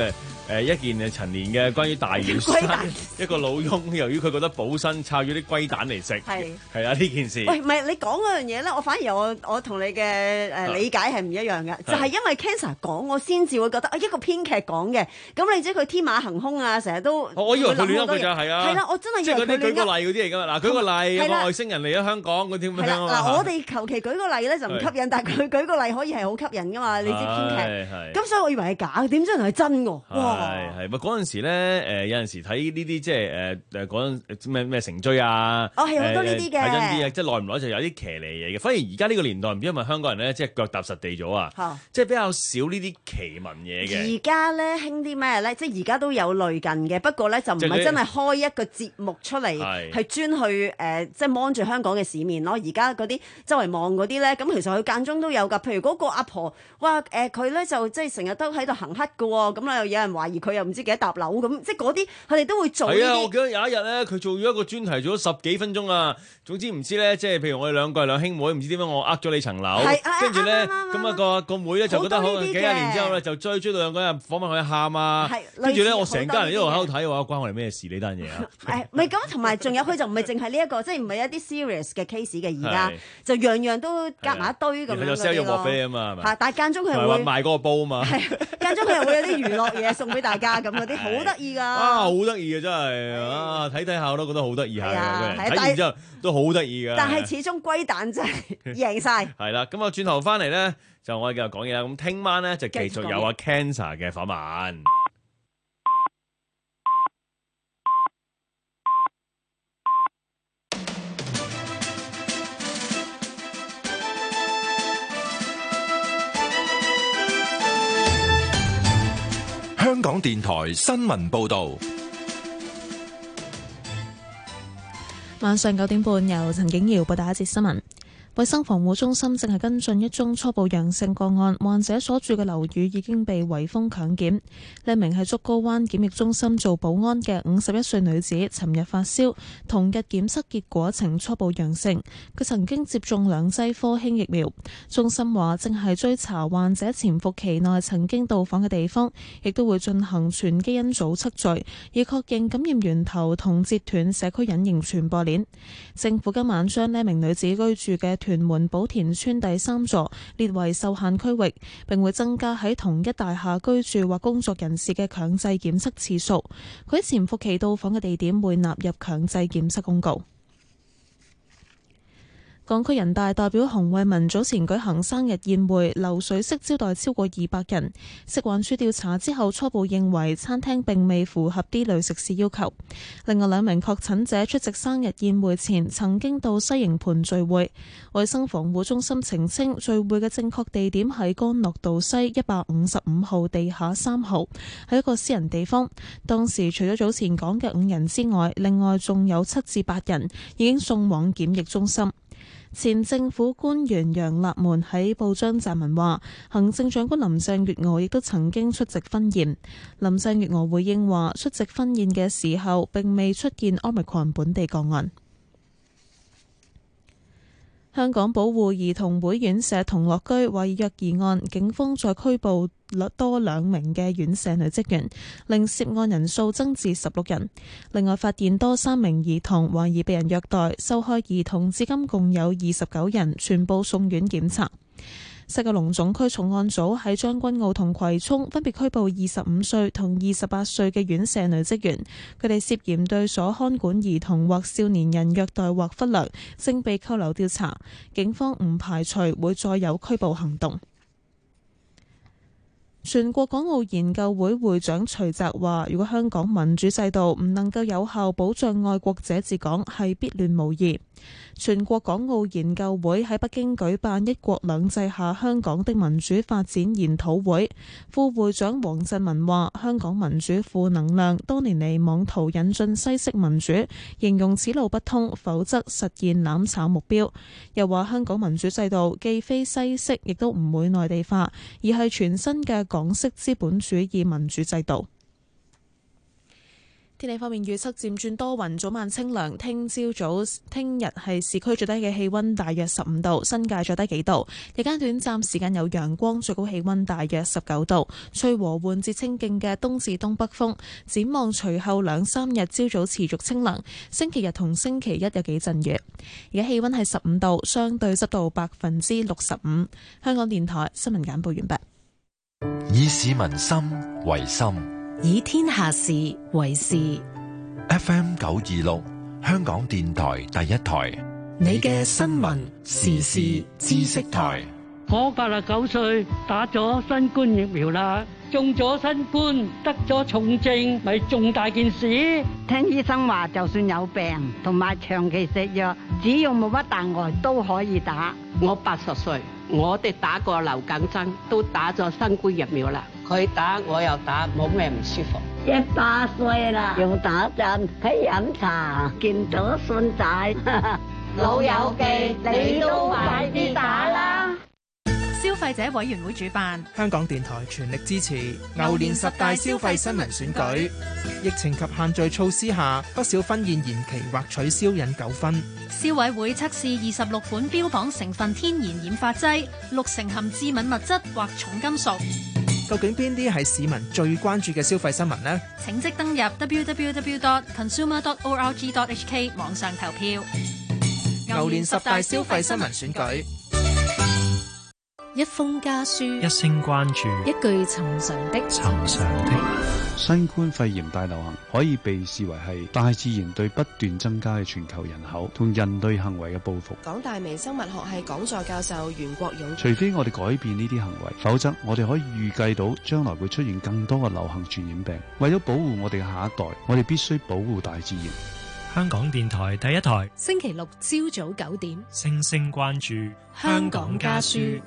誒一件誒陳年嘅關於大嶼山一個老翁，由於佢覺得補身，摷咗啲龜蛋嚟食，係係啊呢件事。 喂，唔係你講嗰樣嘢咧，我反而我我同你嘅誒理解係唔一樣嘅，就係因為 Cancer 講，我先至會覺得啊一個編劇講嘅，咁你知佢天馬行空啊，成日都我以為佢亂噏嘅咋，係啊， 係啦，我真係即係嗰啲舉個例嗰啲嚟㗎嘛。嗱，舉個例，有個外星人嚟咗香港嗰啲咁樣啊嘛。 嗱，我哋求其舉個例咧就唔吸引，但係佢舉個例可以係好吸引㗎嘛，你知編劇。咁所以我以為係假，點知原來係真㗎。哇！ 係係，咪嗰陣時咧誒有陣時睇呢啲即係誒誒嗰陣咩咩成追啊， 哦係好多呢啲嘅， 睇真啲啊，即係耐唔耐就有啲騎呢嘢嘅。反而而家呢個年代唔知因為香港人咧即係腳踏實地咗啊，即係比較少呢啲奇聞嘢嘅。而家咧興啲咩咧？即係而家都有類近嘅，不過咧就唔係真係開一個節目出嚟，係專去誒即係望住香港嘅市面咯。而家嗰啲周圍望嗰啲咧，咁其實佢間中都有㗎。譬如嗰個阿婆，哇誒佢咧就即係成日都喺度行乞㗎喎，咁啊又有人懷疑佢又唔知幾多搭樓咁，即係嗰啲佢哋都會做。係啊， 我記得有一日咧，佢做咗一個專題，做咗十幾分鐘啊。總之唔知咧，即係譬如我哋兩個係兩兄妹，唔知點解我呃咗你層樓，跟住咧咁啊個個妹咧就覺得可能幾廿年之後咧就追追到兩個人訪問佢喊啊，跟住咧我成家人一路喺度睇嘅話，關我哋咩事呢單嘢啊？ 誒，唔係咁，同埋仲有佢就唔係淨係呢一個，即係唔係一啲 serious 嘅 case 嘅，而家就樣樣都夾埋一堆咁樣嗰啲咯。佢就 sell 肉鑊俾你啊嘛，係咪？係，但係間中佢係會賣嗰個煲啊嘛。係， 間中佢又會有啲娛樂嘢送俾大家咁嗰啲，好得意㗎。 啊，好得意啊，真係啊，睇睇下我都覺得好得意下嘅，睇完之後都好得意㗎。 但係始終龜蛋真係贏晒。 係啦，咁啊轉頭翻嚟咧，就我哋繼續講嘢啦。咁聽晚咧就繼續有阿 Cancer 嘅訪問。 香港電台新聞報導。 晚上九點半，由陳景瑤報道一節新聞。衛生防護中心正係跟進一宗初步陽性個案，患者所住嘅樓宇已經被圍封強檢。呢名係竹篙灣檢疫中心做保安嘅五十一歲女子，尋日發燒，同日檢測結果呈初步陽性。佢曾經接種兩劑科興疫苗。中心話正係追查患者潛伏期內曾經到訪嘅地方，亦都會進行全基因組測序，以確認感染源頭同截斷社區隱形傳播鏈。政府今晚將呢名女子居住嘅屯門寶田村第三座列為受限區域，並會增加喺同一大廈居住或工作人士嘅強制檢測次數。佢喺潛伏期到訪嘅地點會納入強制檢測公告。港區人大代表洪為民早前舉行生日宴會，流水式招待超過二百人。食環署調查之後，初步認為餐廳並未符合 D 類食肆要求。另外兩名確診者出席生日宴會前曾經到西營盤聚會。衛生防護中心澄清，聚會嘅正確地點喺干諾道西一百五十五號地下三號，係一個私人地方。當時除咗早前講嘅五人之外，另外仲有七至八人已經送往檢疫中心。前政府官員楊立門喺報章撰文話，行政長官林鄭月娥亦都曾經出席婚宴。林鄭月娥回應話，出席婚宴嘅時候並未出現 Omicron 本地個案。香港保護兒童會院舍同樂居為虐兒案，警方再拘捕多兩名嘅院舍女職員，令涉案人數增至十六人。另外發現多三名兒童懷疑被人虐待，受害兒童至今共有二十九人，全部送院檢查。西九龍總區重案組喺將軍澳同葵涌分別拘捕二十五歲同二十八歲嘅院舍女職員，佢哋涉嫌對所看管兒童或少年人虐待或忽略，正被扣留調查。警方唔排除會再有拘捕行動。全國港澳研究會會長徐澤話，如果香港民主制度唔能夠有效保障愛國者治港，係必亂無疑。全國港澳研究會喺北京舉辦一國兩制下香港的民主發展研討會，副會長黃振文話，香港民主負能量，多年嚟妄圖引進西式民主，形容此路不通，否則實現攬炒目標。又話香港民主制度既非西式，亦都唔會內地化，而係全新嘅港式資本主義民主制度。 天氣方面預測漸轉多雲，早晚清涼。聽朝早、聽日係市區最低嘅氣溫大約十五度，新界最低幾度。日間短暫時間有陽光，最高氣溫大約十九度，吹和緩至清勁嘅東至東北風。展望隨後兩三日朝早持續清涼，星期日同星期一有幾陣雨。而家氣溫係十五度，相對濕度百分之六十五。香港電台新聞簡報完畢。 以市民心為心。 以天下事為事。 F M 九二六，香港電台第一台。 你嘅新聞時事知識台。 我八十九歲，打咗新冠疫苗啦，中咗新冠，得咗重症，咪重大件事。 聽醫生話，就算有病同埋長期食藥，只要冇乜大礙都可以打。 我八十歲，我哋打過流感針，都打咗新冠疫苗啦。佢打我又打，冇咩唔舒服。 一百歲啦，用打針喺飲茶，見到孫仔， 老友記，你都快啲打啦！ 消費者委員會主辦， 香港電台全力支持牛年十大消費新聞選舉。疫情及限聚措施下，不少婚宴延期或取消引糾紛。 消委會測試二十六款標榜成分天然染髮劑，六成含致敏物質或重金屬。 究竟邊啲係市民最關注嘅消費新聞呢？ 請即登入 w w w dot consumer dot org dot h k 網上投票。 牛年十大消費新聞選舉。 一封家書， 一聲關注， 一句尋常的尋常的。 新冠肺炎大流行可以被視為係大自然對不斷增加嘅全球人口同人類行為嘅報復。 港大微生物學系講座教授袁國勇， 除非我哋改變呢啲行為，否則我哋可以預計到將來會出現更多嘅流行傳染病。為咗保護我哋嘅下一代，我哋必須保護大自然。 香港電台第一台， 星期六朝早九點， 星星關注香港家書。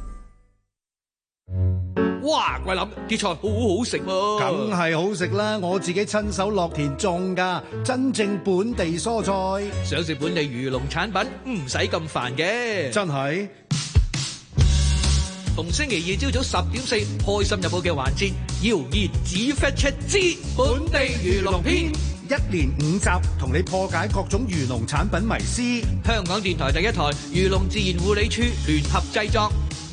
哇！桂林啲菜好好食喎， 梗係好食啦！我自己親手落田種㗎，真正本地蔬菜。 想食本地漁農產品，唔使咁煩嘅， 真係。 逢星期二朝早十點四，開心日報嘅環節，謠言止 fact check 之本地漁農篇， 一連五集，同你破解各種漁農產品迷思。 香港電台第一台漁農自然護理處聯合製作。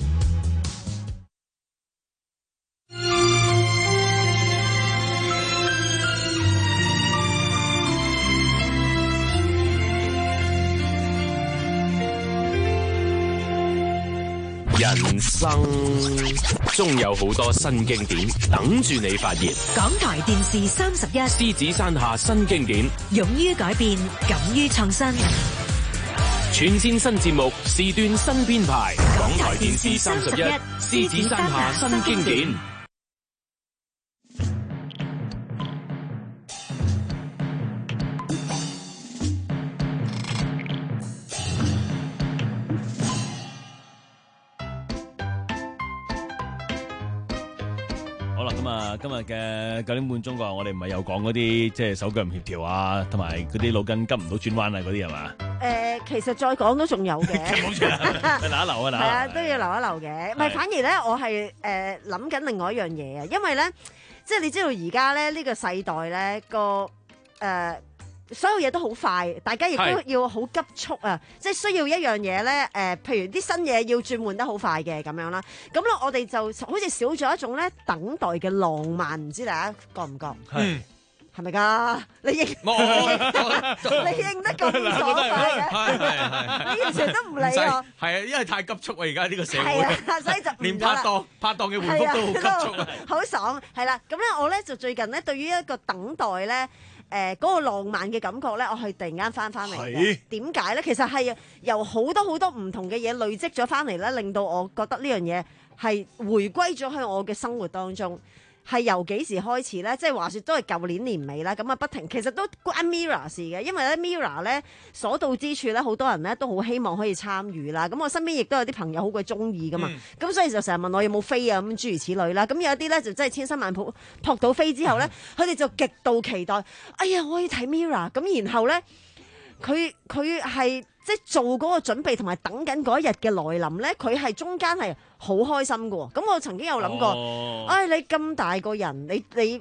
人生中有好多新經典等住你發現。 港台電視三十一， 獅子山下新經典， 勇於改變，敢於創新。 全線新節目，時段新編排。港台電視三十一，獅子山下新經典。 好啦，咁啊，今日嘅九點半鐘嘅，我哋唔係又講嗰啲即係手腳唔協調啊，同埋嗰啲腦筋急唔到轉彎啊，嗰啲係嘛？ 誒，其實再講都仲有嘅， 冇錯，留一留啊，留。係啊，都要留一留嘅。唔係，反而咧，我係誒諗緊另外一樣嘢啊，因為咧，即係你知道而家咧呢個世代咧個誒。所有嘢都好快，大家亦都要好急促啊！即係需要一樣嘢咧，誒、呃，譬如啲新嘢要轉換得好快嘅咁樣啦。咁咧，我哋就好似少咗一種咧等待嘅浪漫，唔知大家覺唔覺？係係咪㗎？你認你認得咁爽快嘅？你完全都唔理我。 係啊，因為太急促啊！而家呢個社會， 係啊，所以就連拍檔拍檔嘅回覆都好急促啊！ 好爽係啦。咁咧，我咧就最近咧對於一個等待咧。誒嗰、呃那個浪漫嘅感覺咧，我係突然間翻翻嚟嘅。點解咧？其實係由好多好多唔同嘅嘢累積咗翻嚟咧，令到我覺得呢樣嘢係回歸咗喺我嘅生活當中。係由幾時開始咧？即係話説都係舊年年尾啦，咁啊不停，其實都關 Mirror 事嘅，因為咧 Mirror 咧所到之處咧，好多人咧都好希望可以參與啦。咁我身邊亦都有啲朋友好鬼中意噶嘛，咁、嗯、所以就成日問我有冇飛啊，咁諸如此類啦。咁有啲咧就真係千辛萬苦撲到飛之後咧，佢哋、嗯、就極度期待，哎呀我要睇 Mirror，咁然後咧佢佢係。即係做嗰個準備同埋等緊嗰一日嘅來臨咧，佢係中間係好開心嘅喎。咁我曾經有諗過，唉、哦哎，你咁大個人，你你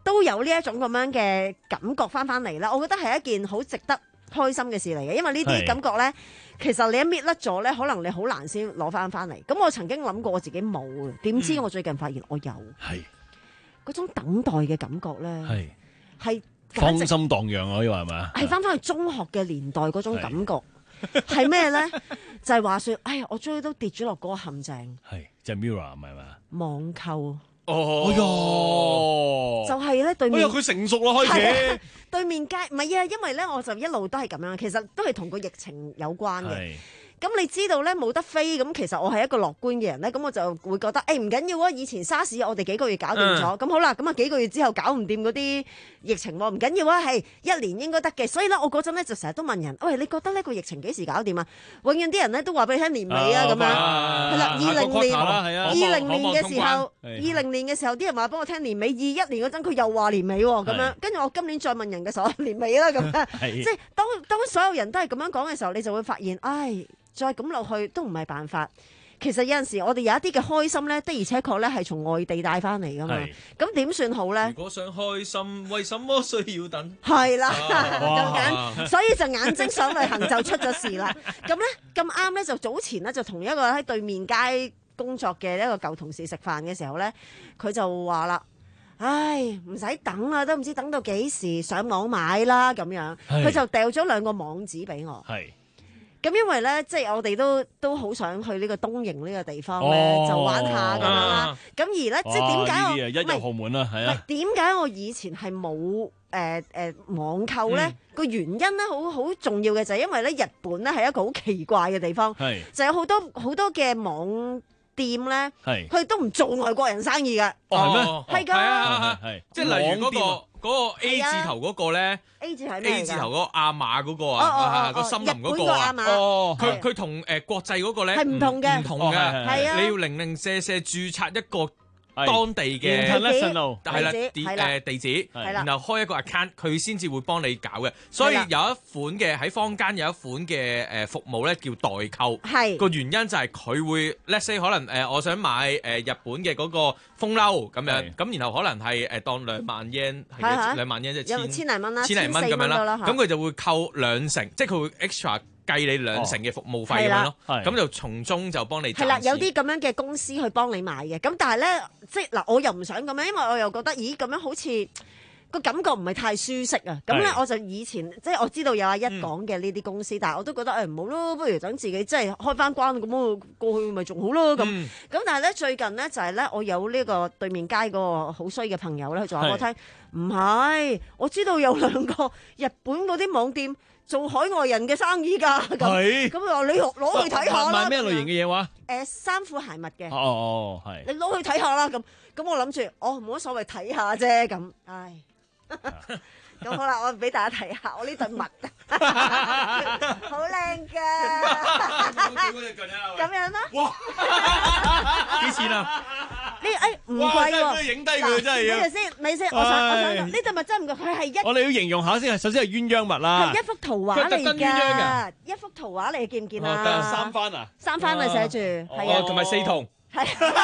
都有呢一種咁樣嘅感覺翻翻嚟啦。我覺得係一件好值得開心嘅事嚟嘅，因為呢啲感覺咧，其實你一搣甩咗咧，可能你好難先攞翻翻嚟。咁我曾經諗過我自己冇嘅，點知我最近發現我有。係嗰種等待嘅感覺咧，係係芳心蕩漾可以話係咪啊？ 係翻翻去中學嘅年代嗰種感覺。係咩咧？就係話說，哎呀，我終於都跌咗落嗰個陷阱。 係就係 Mirror 係咪嘛？ 網購哦，哎喲， 就係咧對面。 哎呀，佢成熟啦開始。 對面街唔係啊，因為咧我就一路都係咁樣，其實都係同個疫情有關嘅。咁你知道咧冇得飛，咁其實我係一個樂觀嘅人咧，咁我就會覺得誒唔緊要啊！以前沙士我哋幾個月搞掂咗，咁、嗯、好啦，咁啊幾個月之後搞唔掂嗰啲疫情喎，唔緊要啊，係一年應該得嘅。所以咧，我嗰陣咧就成日都問人，喂，你覺得呢個疫情幾時搞掂啊？永遠啲人咧都話俾你聽年尾啊咁樣，係啦，二零年二零年嘅時候，二零年嘅時候啲人話幫我聽年尾，二一年嗰陣佢又話年尾喎咁樣，跟住我今年再問人嘅時候年尾啦咁樣，即係當當所有人都係咁樣講嘅時候，你就會發現，唉。再咁落去都唔係辦法。其實有陣時我哋有一啲嘅開心咧，的而且確咧係從外地帶翻嚟噶嘛。咁點算好咧？ 如果想開心，為什麼需要等？ 係啦，就眼，所以就眼睛想旅行就出咗事啦。咁咧咁啱咧，就早前咧就同一個喺對面街工作嘅一個舊同事食飯嘅時候咧，佢就話啦：唉，唔使等啦，都唔知等到幾時，上網買啦咁樣。佢就掉咗兩個網址俾我。係。咁因為咧，即係我哋都都好想去呢個東營呢個地方咧，哦、就玩下咁樣啦。咁、啊、而咧，即係點解我一入豪門啦，係啊？ 點解我以前係冇誒誒網購咧？個、嗯、原因咧，好好重要嘅就係因為咧，日本咧係一個好奇怪嘅地方，係就有好多好多嘅網店咧，係佢都唔做外國人生意嘅。 哦，係咩？ 係㗎， 係係即係例如嗰個。嗰個 A 字頭嗰個咧 ，A 字係咩 A 字頭嗰個亞馬嗰個啊，個森林嗰個啊，哦，佢佢同誒國際嗰個咧係唔同嘅，唔同嘅，係啊，你要零零舍舍註冊一個當地嘅係啦，誒地址，然後開一個 account，佢先至會幫你搞嘅。所以有一款嘅喺坊間有一款嘅誒服務咧叫代購，係個原因就係佢會 let's say 可能誒我想買誒日本嘅嗰個風褸咁樣，咁然後可能係誒當兩萬 yen 係兩萬 yen 即係千千零蚊啦， 千零蚊咁樣啦，咁佢就會扣兩成，即係佢會 extra。計你兩成嘅服務費咁樣咯，咁就從中就幫你賺錢。係啦，有啲咁樣嘅公司去幫你買嘅，咁但係咧，即係嗱，我又唔想咁樣，因為我又覺得，咦，咁樣好似個感覺唔係太舒適啊。咁咧，我就以前即係我知道有阿一講嘅呢啲公司，嗯、但係我都覺得誒唔好咯，不如等自己即係開翻關，咁我過去咪仲好咯咁。咁、嗯、但係咧最近咧就係、是、咧，我有呢個對面街嗰個好衰嘅朋友咧，佢就話我聽，唔係，我知道有兩個日本嗰啲網店。做海外人嘅生意㗎，咁咁佢話你攞去睇下啦。 賣咩類型嘅嘢話？ 誒衫褲鞋襪嘅。 哦哦，係。 你攞去睇下啦，咁咁我諗住，哦冇乜所謂睇下啫，咁，唉。咁好啦，我俾大家睇下我呢對襪，好靚㗎。咁樣啦。哇！ 幾錢啊？ 呢誒唔貴喎。 影低佢真係要。 等陣先，咪先，我想我想呢對襪真唔貴，佢係一。 我哋要形容下先，首先係鴛鴦襪啦。 係一幅圖畫嚟㗎，一幅圖畫你見唔見啊？ 三番啊？ 三番啊寫住，係啊， 同埋四筒。係。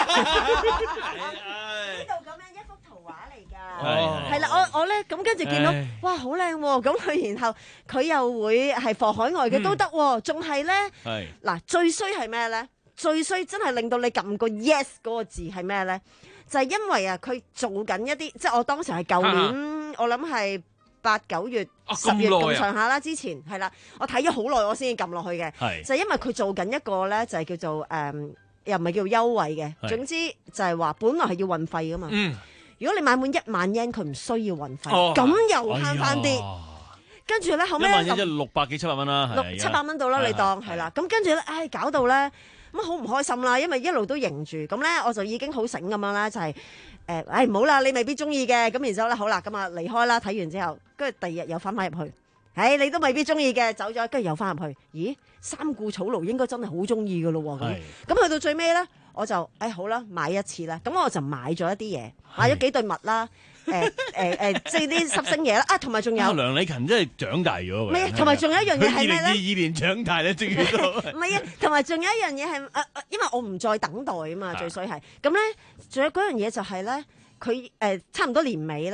呢度咁樣一幅圖畫嚟㗎，係啦，我我咧咁跟住見到，哇好靚喎，咁佢然後佢又會係放海外嘅都得喎，仲係咧，嗱最衰係咩咧？最衰真係令到你撳個 yes 嗰個字係咩咧？就係因為啊，佢做緊一啲，即係我當時係舊年，我諗係八九月、十月咁上下啦。之前係啦，我睇咗好耐，我先至撳落去嘅。就係因為佢做緊一個咧，就係叫做誒，又唔係叫優惠嘅。總之就係話，本來係要運費噶嘛。如果你買滿一萬 yen，佢唔需要運費，咁又慳翻啲。跟住咧後尾一萬 yen 即係六百幾七百蚊啦， 六七百蚊到啦，你當係啦。咁跟住咧，唉，搞到咧。咁好唔開心啦，因為一路都迎住，咁咧我就已經好醒咁樣啦，就係、是、誒，唉唔好啦，你未必中意嘅，咁然之後咧好啦，咁啊離開啦，睇完之後，跟住第二日又翻返入去，唉你都未必中意嘅，走咗，跟住又翻入去，咦三顧草廬應該真係好中意噶咯喎，咁，咁去到最尾咧，我就唉好啦，買一次啦，咁我就買咗一啲嘢，買咗幾對襪啦。誒誒誒，即係啲濕星嘢啦，啊，同埋仲有梁禮勤真係長大咗。 唔係，同埋仲有一樣嘢係咩咧？二零二二年長大咧，終於都唔係啊，同埋仲有一樣嘢係誒，因為我唔再等待啊嘛，最衰係咁咧，仲有嗰樣嘢就係咧，佢誒差唔多年尾咧，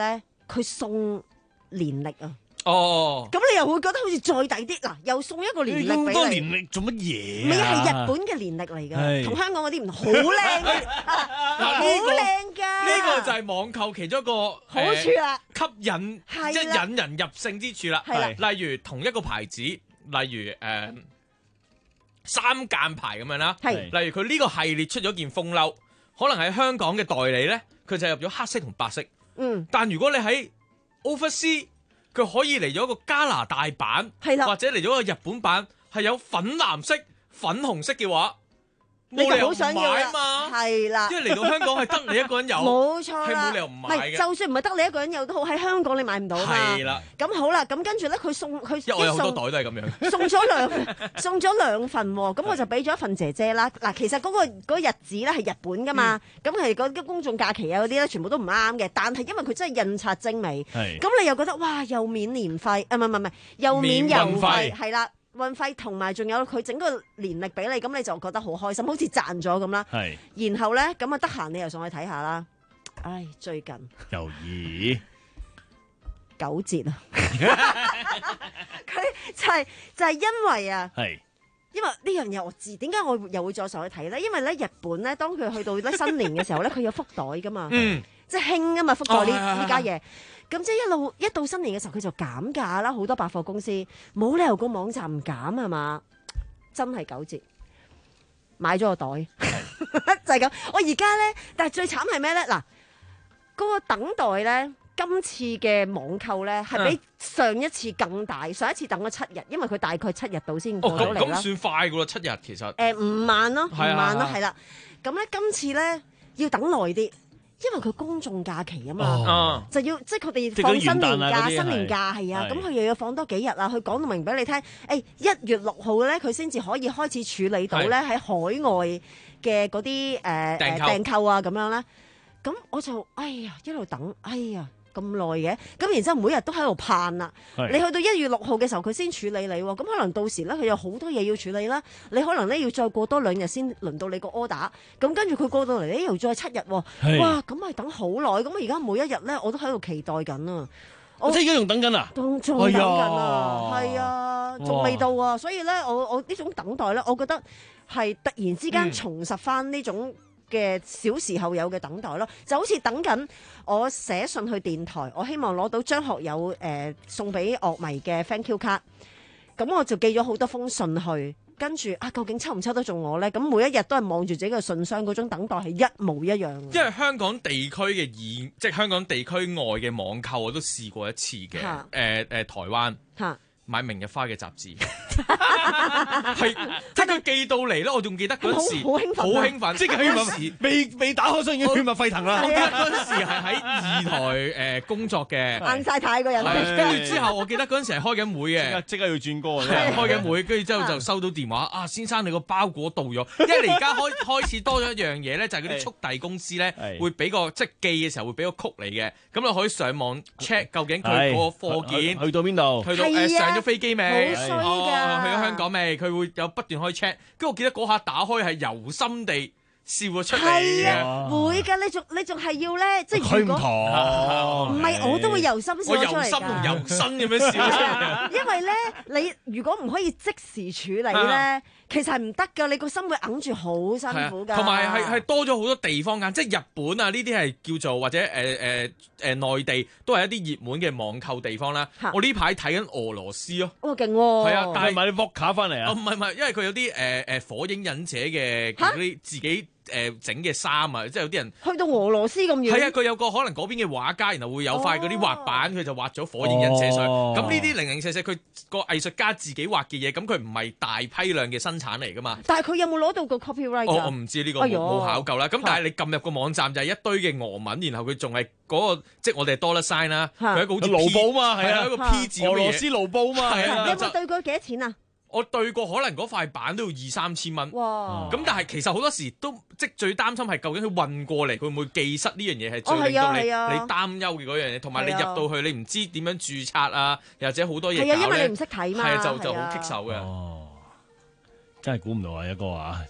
佢送年曆啊。 哦， 咁你又會覺得好似再抵啲嗱，又送一個年曆俾你。 咁多年曆做乜嘢啊？ 唔係係日本嘅年曆嚟㗎，同香港嗰啲唔同，好靚嘅，好靚㗎。 呢個就係網購其中一個好處啦， 吸引即係引人入勝之處啦。係例如同一個牌子，例如誒三間牌咁樣啦。係例如佢呢個系列出咗件風褸，可能喺香港嘅代理咧，佢就入咗黑色同白色。嗯，但如果你喺 Overseas，佢可以嚟咗一個加拿大版，或者嚟咗個日本版，係有粉藍色、粉紅色嘅話，冇理由唔買啊嘛。 係啦， 因為嚟到香港係得你一個人有， 冇錯啦， 係冇理由唔買嘅。 就算唔係得你一個人有都好，喺香港你買唔到嘛。 係啦， 咁好啦，咁跟住咧，佢送佢因為我有好多袋都係咁樣， 送咗兩送咗兩份喎，咁我就俾咗一份姐姐啦。嗱，其實嗰個嗰個日子咧係日本噶嘛，咁係嗰啲公眾假期啊嗰啲咧，全部都唔啱嘅。但係因為佢真係印刷精美，咁你又覺得哇，又免年費，啊唔係唔係，又免郵費，係啦。運費同埋仲有佢整個年曆俾你，咁你就覺得好開心，好似賺咗咁啦。係，然後咧咁啊，得閒你又上去睇下啦。唉，最近猶豫九折啊！佢就係、是、就係、是、因為啊，係因為呢樣嘢我知，點解我又會再上去睇咧？因為咧日本咧，當佢去到咧新年嘅時候咧，佢有福袋噶嘛，嗯，即係興啊嘛，福袋呢呢家嘢。咁即係一路一到新年嘅時候，佢就減價啦。好多百貨公司冇理由個網站唔減係嘛？真係九折，買咗個袋就係咁。我而家咧，但係最慘係咩咧？嗱，嗰個等待咧，今次嘅網購咧係比上一次更大。上一次等咗七日，因為佢大概七日到先過到嚟啦。 哦，咁咁算快噶啦，七日其實。 誒唔慢咯，唔慢咯，係啦。咁咧今次咧要等耐啲。因為佢公眾假期啊嘛，哦、就要即係佢哋放新年假、新年假係啊，咁佢又要放多幾日啊。佢講到明俾你聽，誒一月六號咧，佢先至可以開始處理到咧喺海外嘅嗰啲誒誒訂購啊咁樣咧。咁我就哎呀一路等，哎呀咁耐嘅，咁然之後每日都喺度盼啦。你去到一月六號嘅時候，佢先處理你喎，咁可能到時咧佢有好多嘢要處理啦。你可能咧要再過多兩日先輪到你個 order，咁跟住佢過到嚟咧又再七日喎，哇！咁咪等好耐。咁而家每一日咧我都喺度期待緊啊！ 我即係而家仲等緊啊！ 仲仲等緊啊！係啊，仲未到啊！所以咧，我我呢種等待咧，我覺得係突然之間重拾翻呢種嘅小時候有嘅等待咯，就好似等緊我寫信去電台，我希望攞到張學友誒、呃、送俾樂迷嘅 thank you 卡，咁我就寄咗好多封信去，跟住啊究竟抽唔抽得中我呢？咁每一日都係望住自己嘅信箱，嗰種等待係一模一樣。因為香港地區嘅以即係香港地區外嘅網購我都試過一次嘅，誒誒、呃呃、台灣。買明日花嘅雜誌，係即係佢寄到嚟咧，我仲記得嗰陣時好興奮， 好興奮，即係嗰陣時未未打開信已經血脈沸騰啦。 我記得嗰陣時係喺二台誒工作嘅， 硬晒太個人。 跟住之後，我記得嗰陣時係開緊會嘅， 即刻要轉歌啊！ 開緊會，跟住之後就收到電話啊，先生你個包裹到咗。因為你而家開開始多咗一樣嘢咧，就係嗰啲速遞公司咧會俾個即係寄嘅時候會俾個曲你嘅，咁你可以上網 check 究竟佢個貨件去到邊度， 去到誒上咗飛機未？ 好衰㗎！ 去咗香港未？佢會有不斷可以 check。跟住我記得嗰下打開係由心地笑咗出嚟嘅。 係啊，會㗎！你仲你仲係要咧，即係如果唔係我都會由心笑出嚟㗎。 我由心同由身咁樣笑出嚟。 因為咧，你如果唔可以即時處理咧，其實係唔得㗎。你個心會揞住好辛苦㗎。 同埋係係多咗好多地方㗎，即係日本啊呢啲係叫做或者誒誒誒內地都係一啲熱門嘅網購地方啦。我呢排睇緊俄羅斯咯。 哇，勁喎！ 係啊，但係買啲 vodka 翻嚟啊？ 哦，唔係唔係，因為佢有啲誒誒火影忍者嘅嗰啲自己誒整嘅衫啊，即係有啲人去到俄羅斯咁遠。 係啊，佢有個可能嗰邊嘅畫家，然後會有塊嗰啲滑板，佢就畫咗火影忍者上。咁呢啲零零舍舍，佢個藝術家自己畫嘅嘢，咁佢唔係大批量嘅生產嚟㗎嘛。 但係佢有冇攞到個 copyright？ 我我唔知呢個冇冇考究啦。咁但係你撳入個網站就係一堆嘅俄文，然後佢仲係嗰個即係我哋係 dollar sign 啦，佢一個好似盧布嘛，係啊， 一個 P 字咁嘅嘢。俄羅斯盧布嘛，係啊。 你有冇對過幾多錢啊？ 我對過，可能嗰塊板都要二三千蚊。 哇！ 咁但係其實好多時都即係最擔心係究竟佢運過嚟，佢會唔會寄失呢樣嘢係最令到你、哦啊啊、你擔憂嘅嗰樣嘢。同埋你入到去，你唔知點樣註冊啊，又或者好多嘢搞咧。 係啊，因為你唔識睇嘛。 係就就好棘手嘅。 哦，真係估唔到啊，一個啊！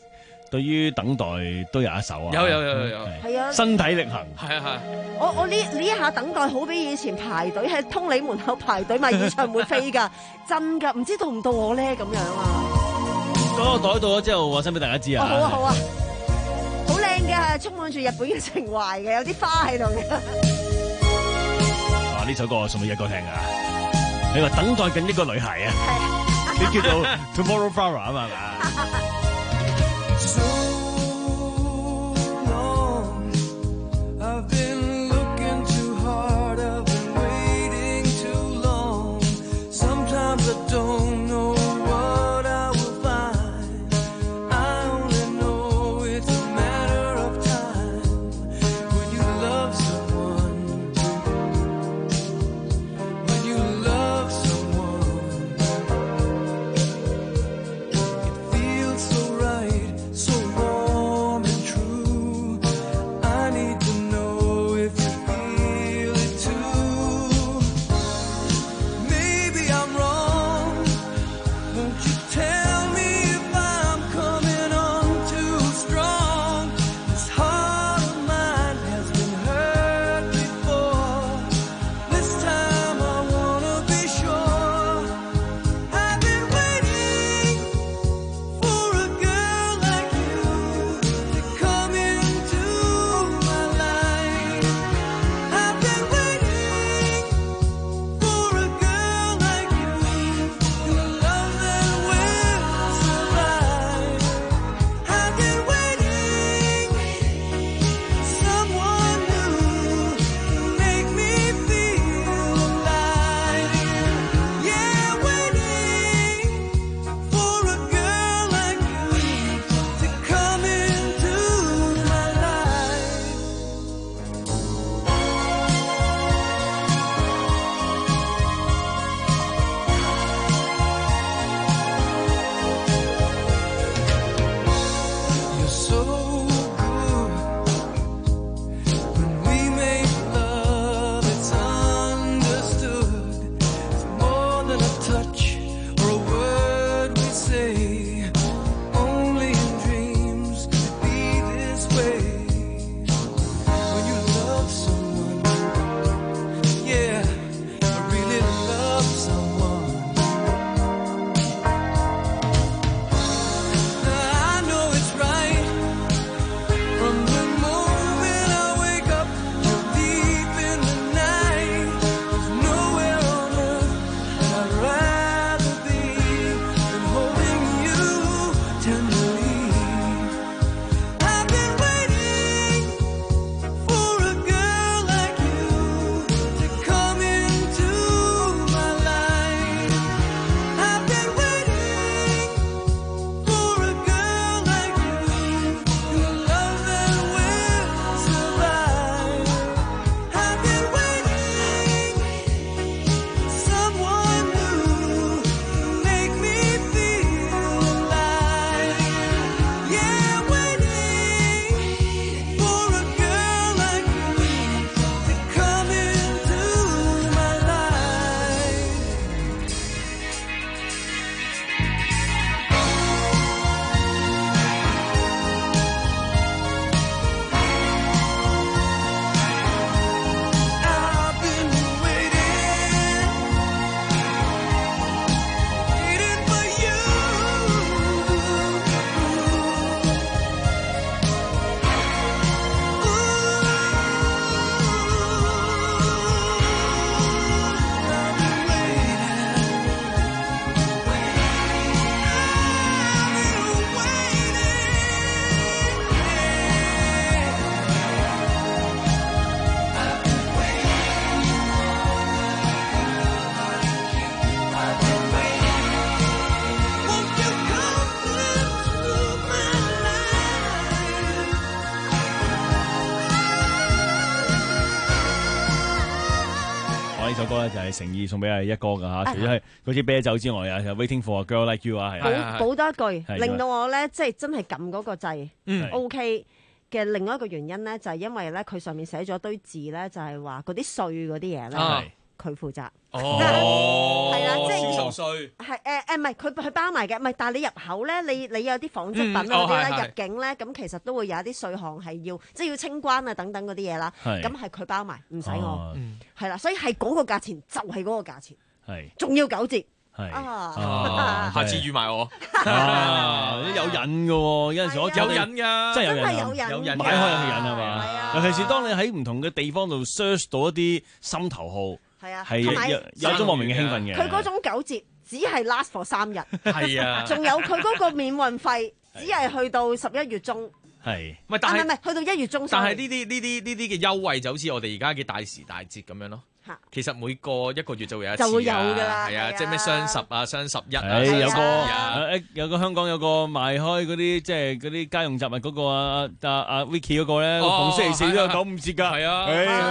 對於等待都有一首啊。 有有有有有。 係啊。 身體力行。 係啊係。 我我呢呢一下等待好比以前排隊喺通利門口排隊買演唱會飛㗎，真㗎，唔知到唔到我咧咁樣啊。 嗰個袋到咗之後，話聲俾大家知啊。 好啊好啊。好靚嘅，充滿住日本嘅情懷嘅，有啲花喺度嘅。 啊！呢首歌送俾一哥聽㗎。你話等待緊一個女孩啊？你叫做 Tomorrow Flower 啊嘛係嘛？ 首歌咧就係誠意送俾阿一哥噶嚇，除咗係嗰支啤酒之外啊，就 Waiting for a Girl Like You 啊，係補補多一句，令到我咧即係真係撳嗰個掣 OK 嘅另外一個原因咧，就係因為咧佢上面寫咗堆字咧，就係話嗰啲稅嗰啲嘢咧。 佢負責。 哦， 係啦，即係收稅係誒誒，唔係佢佢包埋嘅，唔係，但係你入口咧，你你有啲紡織品啊嗰啲咧，入境咧，咁其實都會有一啲稅項係要，即係要清關啊等等嗰啲嘢啦。咁係佢包埋，唔使我。係啦，所以係嗰個價錢就係嗰個價錢， 係仲要九折。 係啊， 下次預埋我。 啊，有癮嘅喎，有陣時我有癮㗎， 真係有癮， 有癮， 有癮，買開有癮係嘛？尤其是當你喺唔同嘅地方度 search 到一啲心頭好， 係啊， 係有有種莫名嘅興奮嘅。 佢嗰種九折只係 last for 三日， 係啊， 仲有佢嗰個免運費只係去到十一月中。 係， 唔係但係唔係去到一月中。 但係呢啲呢啲呢啲嘅優惠就好似我哋而家嘅大時大節咁樣咯。其實每個一個月就會有一次， 就會有㗎啦， 係啊，即係咩雙十啊、雙十一啊， 有個誒有個香港有個賣開嗰啲即係嗰啲家用雜物嗰個啊啊啊 Vicky 嗰個咧，逢星期四都有九五折㗎， 係啊，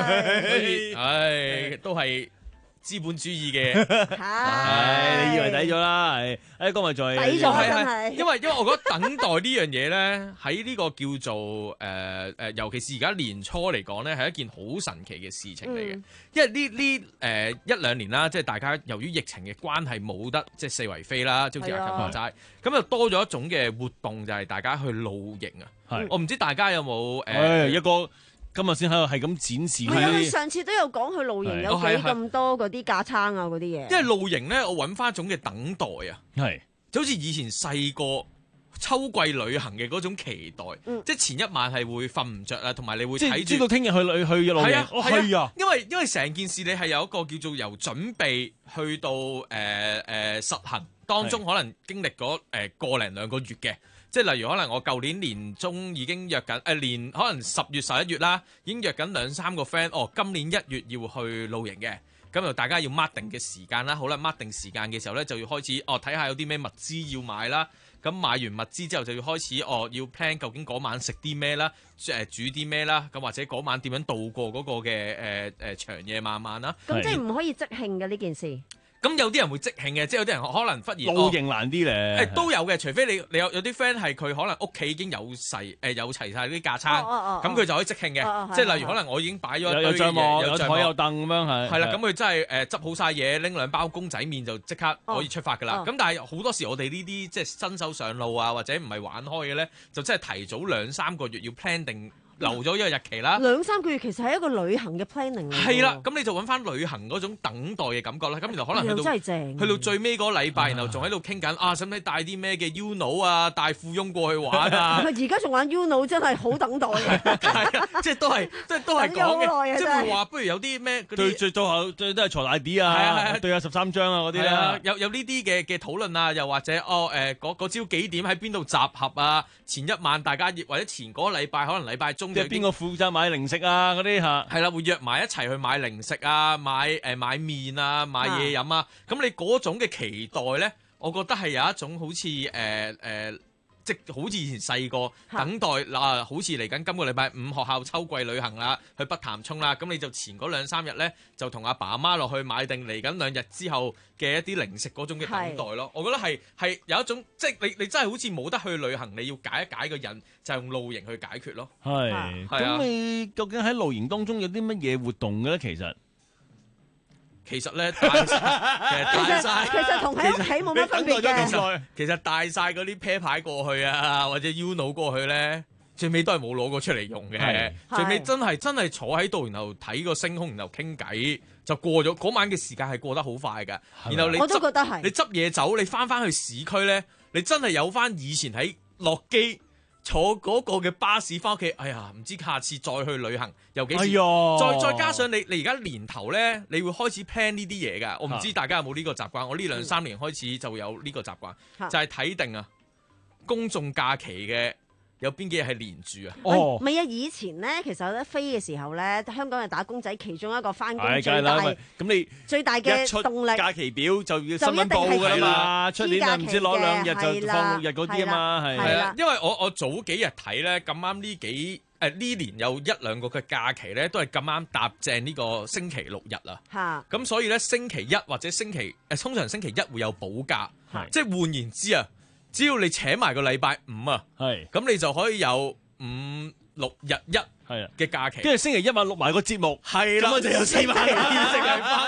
唉，都係資本主義嘅， 係你以為抵咗啦？係，誒講埋再抵咗真係， 因為因為我覺得等待呢樣嘢咧，喺呢個叫做誒誒，尤其是而家年初嚟講咧，係一件好神奇嘅事情嚟嘅。因為呢呢誒一兩年啦，即係大家由於疫情嘅關係冇得即係四圍飛啦，即好似阿強話齋，咁就多咗一種嘅活動，就係大家去露營啊。 係， 我唔知大家有冇誒一個。今日先喺度係咁展示。 係啊，佢上次都有講去露營有幾咁多嗰啲架撐啊嗰啲嘢。 因為露營咧，我揾翻一種嘅等待啊， 係就好似以前細個秋季旅行嘅嗰種期待， 嗯、 即係前一晚係會瞓唔着啊，同埋你會睇住知道聽日去旅去露營。係啊，係啊， 因為因為成件事你係有一個叫做由準備去到誒誒、呃呃、實行當中，可能經歷咗誒個零兩個月嘅。即係例如可能我舊年年中已經約緊誒、呃、年可能十月十一月啦，已經約緊兩三個 friend， 哦今年一月要去露營嘅，咁就大家要 mark 定嘅時間啦。好啦 mark 定時間嘅時候咧，就要開始哦睇下有啲咩物資要買啦。咁買完物資之後就要開始哦要 plan 究竟嗰晚食啲咩啦，誒煮啲咩啦，咁或者嗰晚點樣度過嗰個嘅誒誒長夜漫漫啦。 咁即係唔可以即興嘅呢件事。 咁有啲人會即興嘅，即係有啲人可能忽然露營難啲咧。 誒都有嘅，除非你你有有啲 friend 係佢可能屋企已經有齊誒有齊晒啲架撐，咁佢就可以即興嘅。即係例如可能我已經擺咗一堆嘢，有帳幕、有台、有凳咁樣係。係啦，咁佢真係誒執好晒嘢，拎兩包公仔麵就即刻可以出發㗎啦。咁但係好多時我哋呢啲即係新手上路啊，或者唔係玩開嘅咧，就真係提早兩三個月要 plan 定。留咗一個日期啦， 兩三個月其實係一個旅行嘅 planning 嚟嘅。 係啦，咁你就揾翻旅行嗰種等待嘅感覺啦。咁然後可能去到真係正去到最尾嗰個禮拜，然後仲喺度傾緊啊，使唔使帶啲咩嘅 Uno 啊，帶富翁過去玩啊？ 而家仲玩 Uno 真係好等待嘅。 係啊，即係都係即係都係講嘅，即係會話不如有啲咩最最最後最都係鋤大 D 啊，對啊十三張啊嗰啲咧， 有有呢啲嘅嘅討論啊，又或者哦誒嗰嗰朝幾點喺邊度集合啊？前一晚大家或者前嗰個禮拜可能禮拜中即係邊個負責買零食啊嗰啲嚇， 係啦，會約埋一齊去買零食啊，買誒、呃、買麵啊，買嘢飲啊。咁你嗰種嘅期待咧，我覺得係有一種好似誒誒，即係好似以前細個等待嗱、呃，好似嚟緊今個禮拜五學校秋季旅行啦，去北潭涌啦。咁你就前嗰兩三日咧，就同阿爸阿媽落去買定嚟緊兩日之後嘅一啲零食嗰種嘅等待咯。我覺得係係有一種即係你你真係好似冇得去旅行，你要解一解個人，就用露營去解決咯。 係，咁你究竟喺露營當中有啲乜嘢活動嘅咧？其實其實咧，其實帶晒， 其實同喺屋企冇乜分別嘅。 其實帶晒嗰啲啤牌過去啊，或者 Uno 過去咧，最尾都係冇攞過出嚟用嘅。最尾真係真係坐喺度，然後睇個星空，然後傾偈，就過咗嗰晚嘅時間係過得好快㗎。然後你我都覺得係你執嘢走，你翻翻去市區咧，你真係有翻以前喺落機坐嗰個嘅巴士翻屋企，哎呀，唔知下次再去旅行又幾時？哎、再再加上你你而家年頭咧，你會開始 plan 呢啲嘢㗎。我唔知大家有冇呢個習慣。我呢兩三年開始就有呢個習慣，嗯、就係睇定啊公眾假期嘅有邊幾日係連住啊。 哦，唔係啊，以前咧其實咧飛嘅時候咧，香港嘅打工仔其中一個翻工最大咁你最大嘅動力假期表就要新聞報㗎嘛。出年就唔知攞兩日就放六日嗰啲啊嘛，係係啊。因為我我早幾日睇咧，咁啱呢幾誒呢年有一兩個嘅假期咧，都係咁啱搭正呢個星期六日啊。 嚇！ 咁所以咧星期一或者星期誒通常星期一會有補假，即係換言之啊。只要你請埋個禮拜五啊，係咁你就可以有五六日一係啊嘅假期， 跟住星期一晚錄埋個節目， 係啦，咁就有四晚嘅休息禮拜。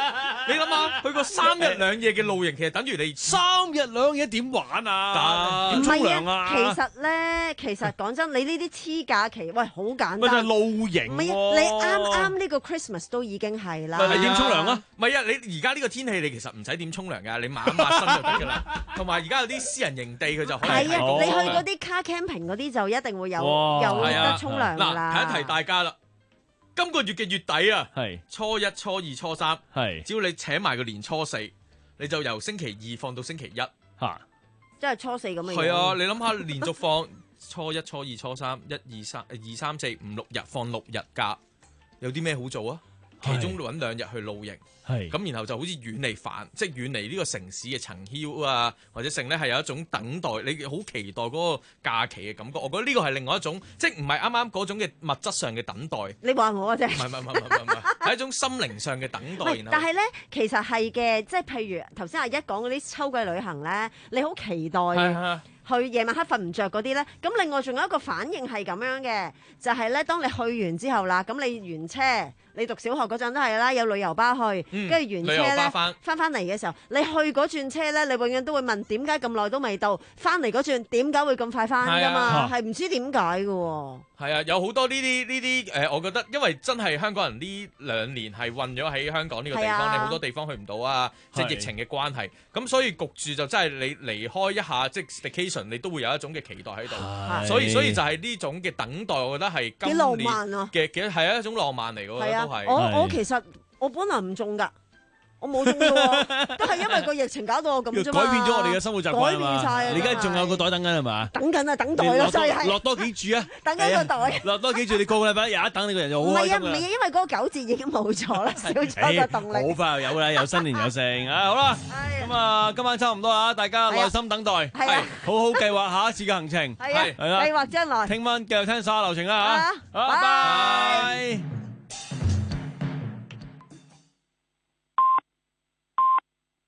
你諗下，去個三日兩夜嘅露營，其實等於你三日兩夜點玩啊？ 唔點沖係涼啊？ 其實咧，其實講真，你呢啲黐假期，喂，好簡單。 咪就係露營喎。 唔係啊，你啱啱呢個 Christmas 都已經係啦。 咪係點沖涼啊？ 唔係啊，你而家呢個天氣，你其實唔使點沖涼㗎，你抹一抹身就得㗎啦。同埋而家有啲私人營地，佢就可以係啊， 提供你去嗰啲 car camping 嗰啲就一定會有有得沖涼㗎啦。 嗱，提一提大家啦。今個月嘅月底啊， 係初一、初二、初三， 係只要你請埋個年初四，你就由星期二放到星期一， 嚇， 即係初四咁嘅樣。 係啊，你諗下連續放初一、初二、初三，一二三、二三四五六日放六日假，有啲咩好做啊？其中揾兩日去露營， 係咁，然後就好似遠離煩，即係遠離呢個城市嘅塵囂啊，或者剩咧係有一種等待，你好期待嗰個假期嘅感覺。我覺得呢個係另外一種，即係唔係啱啱嗰種嘅物質上嘅等待。 你話我啫？ 唔係唔係唔係唔係唔係，係一種心靈上嘅等待。然後但係咧，其實係嘅，即係譬如頭先阿一講嗰啲秋季旅行咧，你好期待。去夜晚黑瞓唔着嗰啲咧，咁另外仲有一個反應係咁樣嘅，就係咧，當你去完之後啦，咁你完車，你讀小學嗰陣都係啦，有旅遊巴去，跟住、嗯、完車咧翻翻嚟嘅時候，你去嗰轉車咧，你永遠都會問點解咁耐都未到，翻嚟嗰轉點解會咁快翻㗎嘛？係唔、啊、知點解嘅喎。 係啊，有好多呢啲呢啲誒，我覺得因為真係香港人呢兩年係困咗喺香港呢個地方，啊、你好多地方去唔到啊，即係疫情嘅關係，咁所以焗住就真係你離開一下即係 staycation，你都會有一種嘅期待喺度，所以所以就係呢種嘅等待，我覺得係今年嘅嘅係一種浪漫嚟嘅，我覺得都係。 我我其實我本來唔中㗎。我冇中嘅喎，都係因為個疫情搞到我咁啫嘛。 改變咗我哋嘅生活習慣， 改變晒。 你而家仲有個袋等緊係嘛？ 等緊啊，等待咯，所以係落多幾注啊！ 等緊個袋， 落多幾注，你個個禮拜日一等，你個人就好開心。 唔係啊，唔係啊，因為嗰個九折已經冇咗啦，少咗個動力。 好快又有啦，有新年有剩啊！好啦，咁啊，今晚差唔多啊，大家耐心等待，係好好計劃下一次嘅行程， 係係啦，計劃將來。 聽晚繼續聽沙流程啦嚇，拜拜。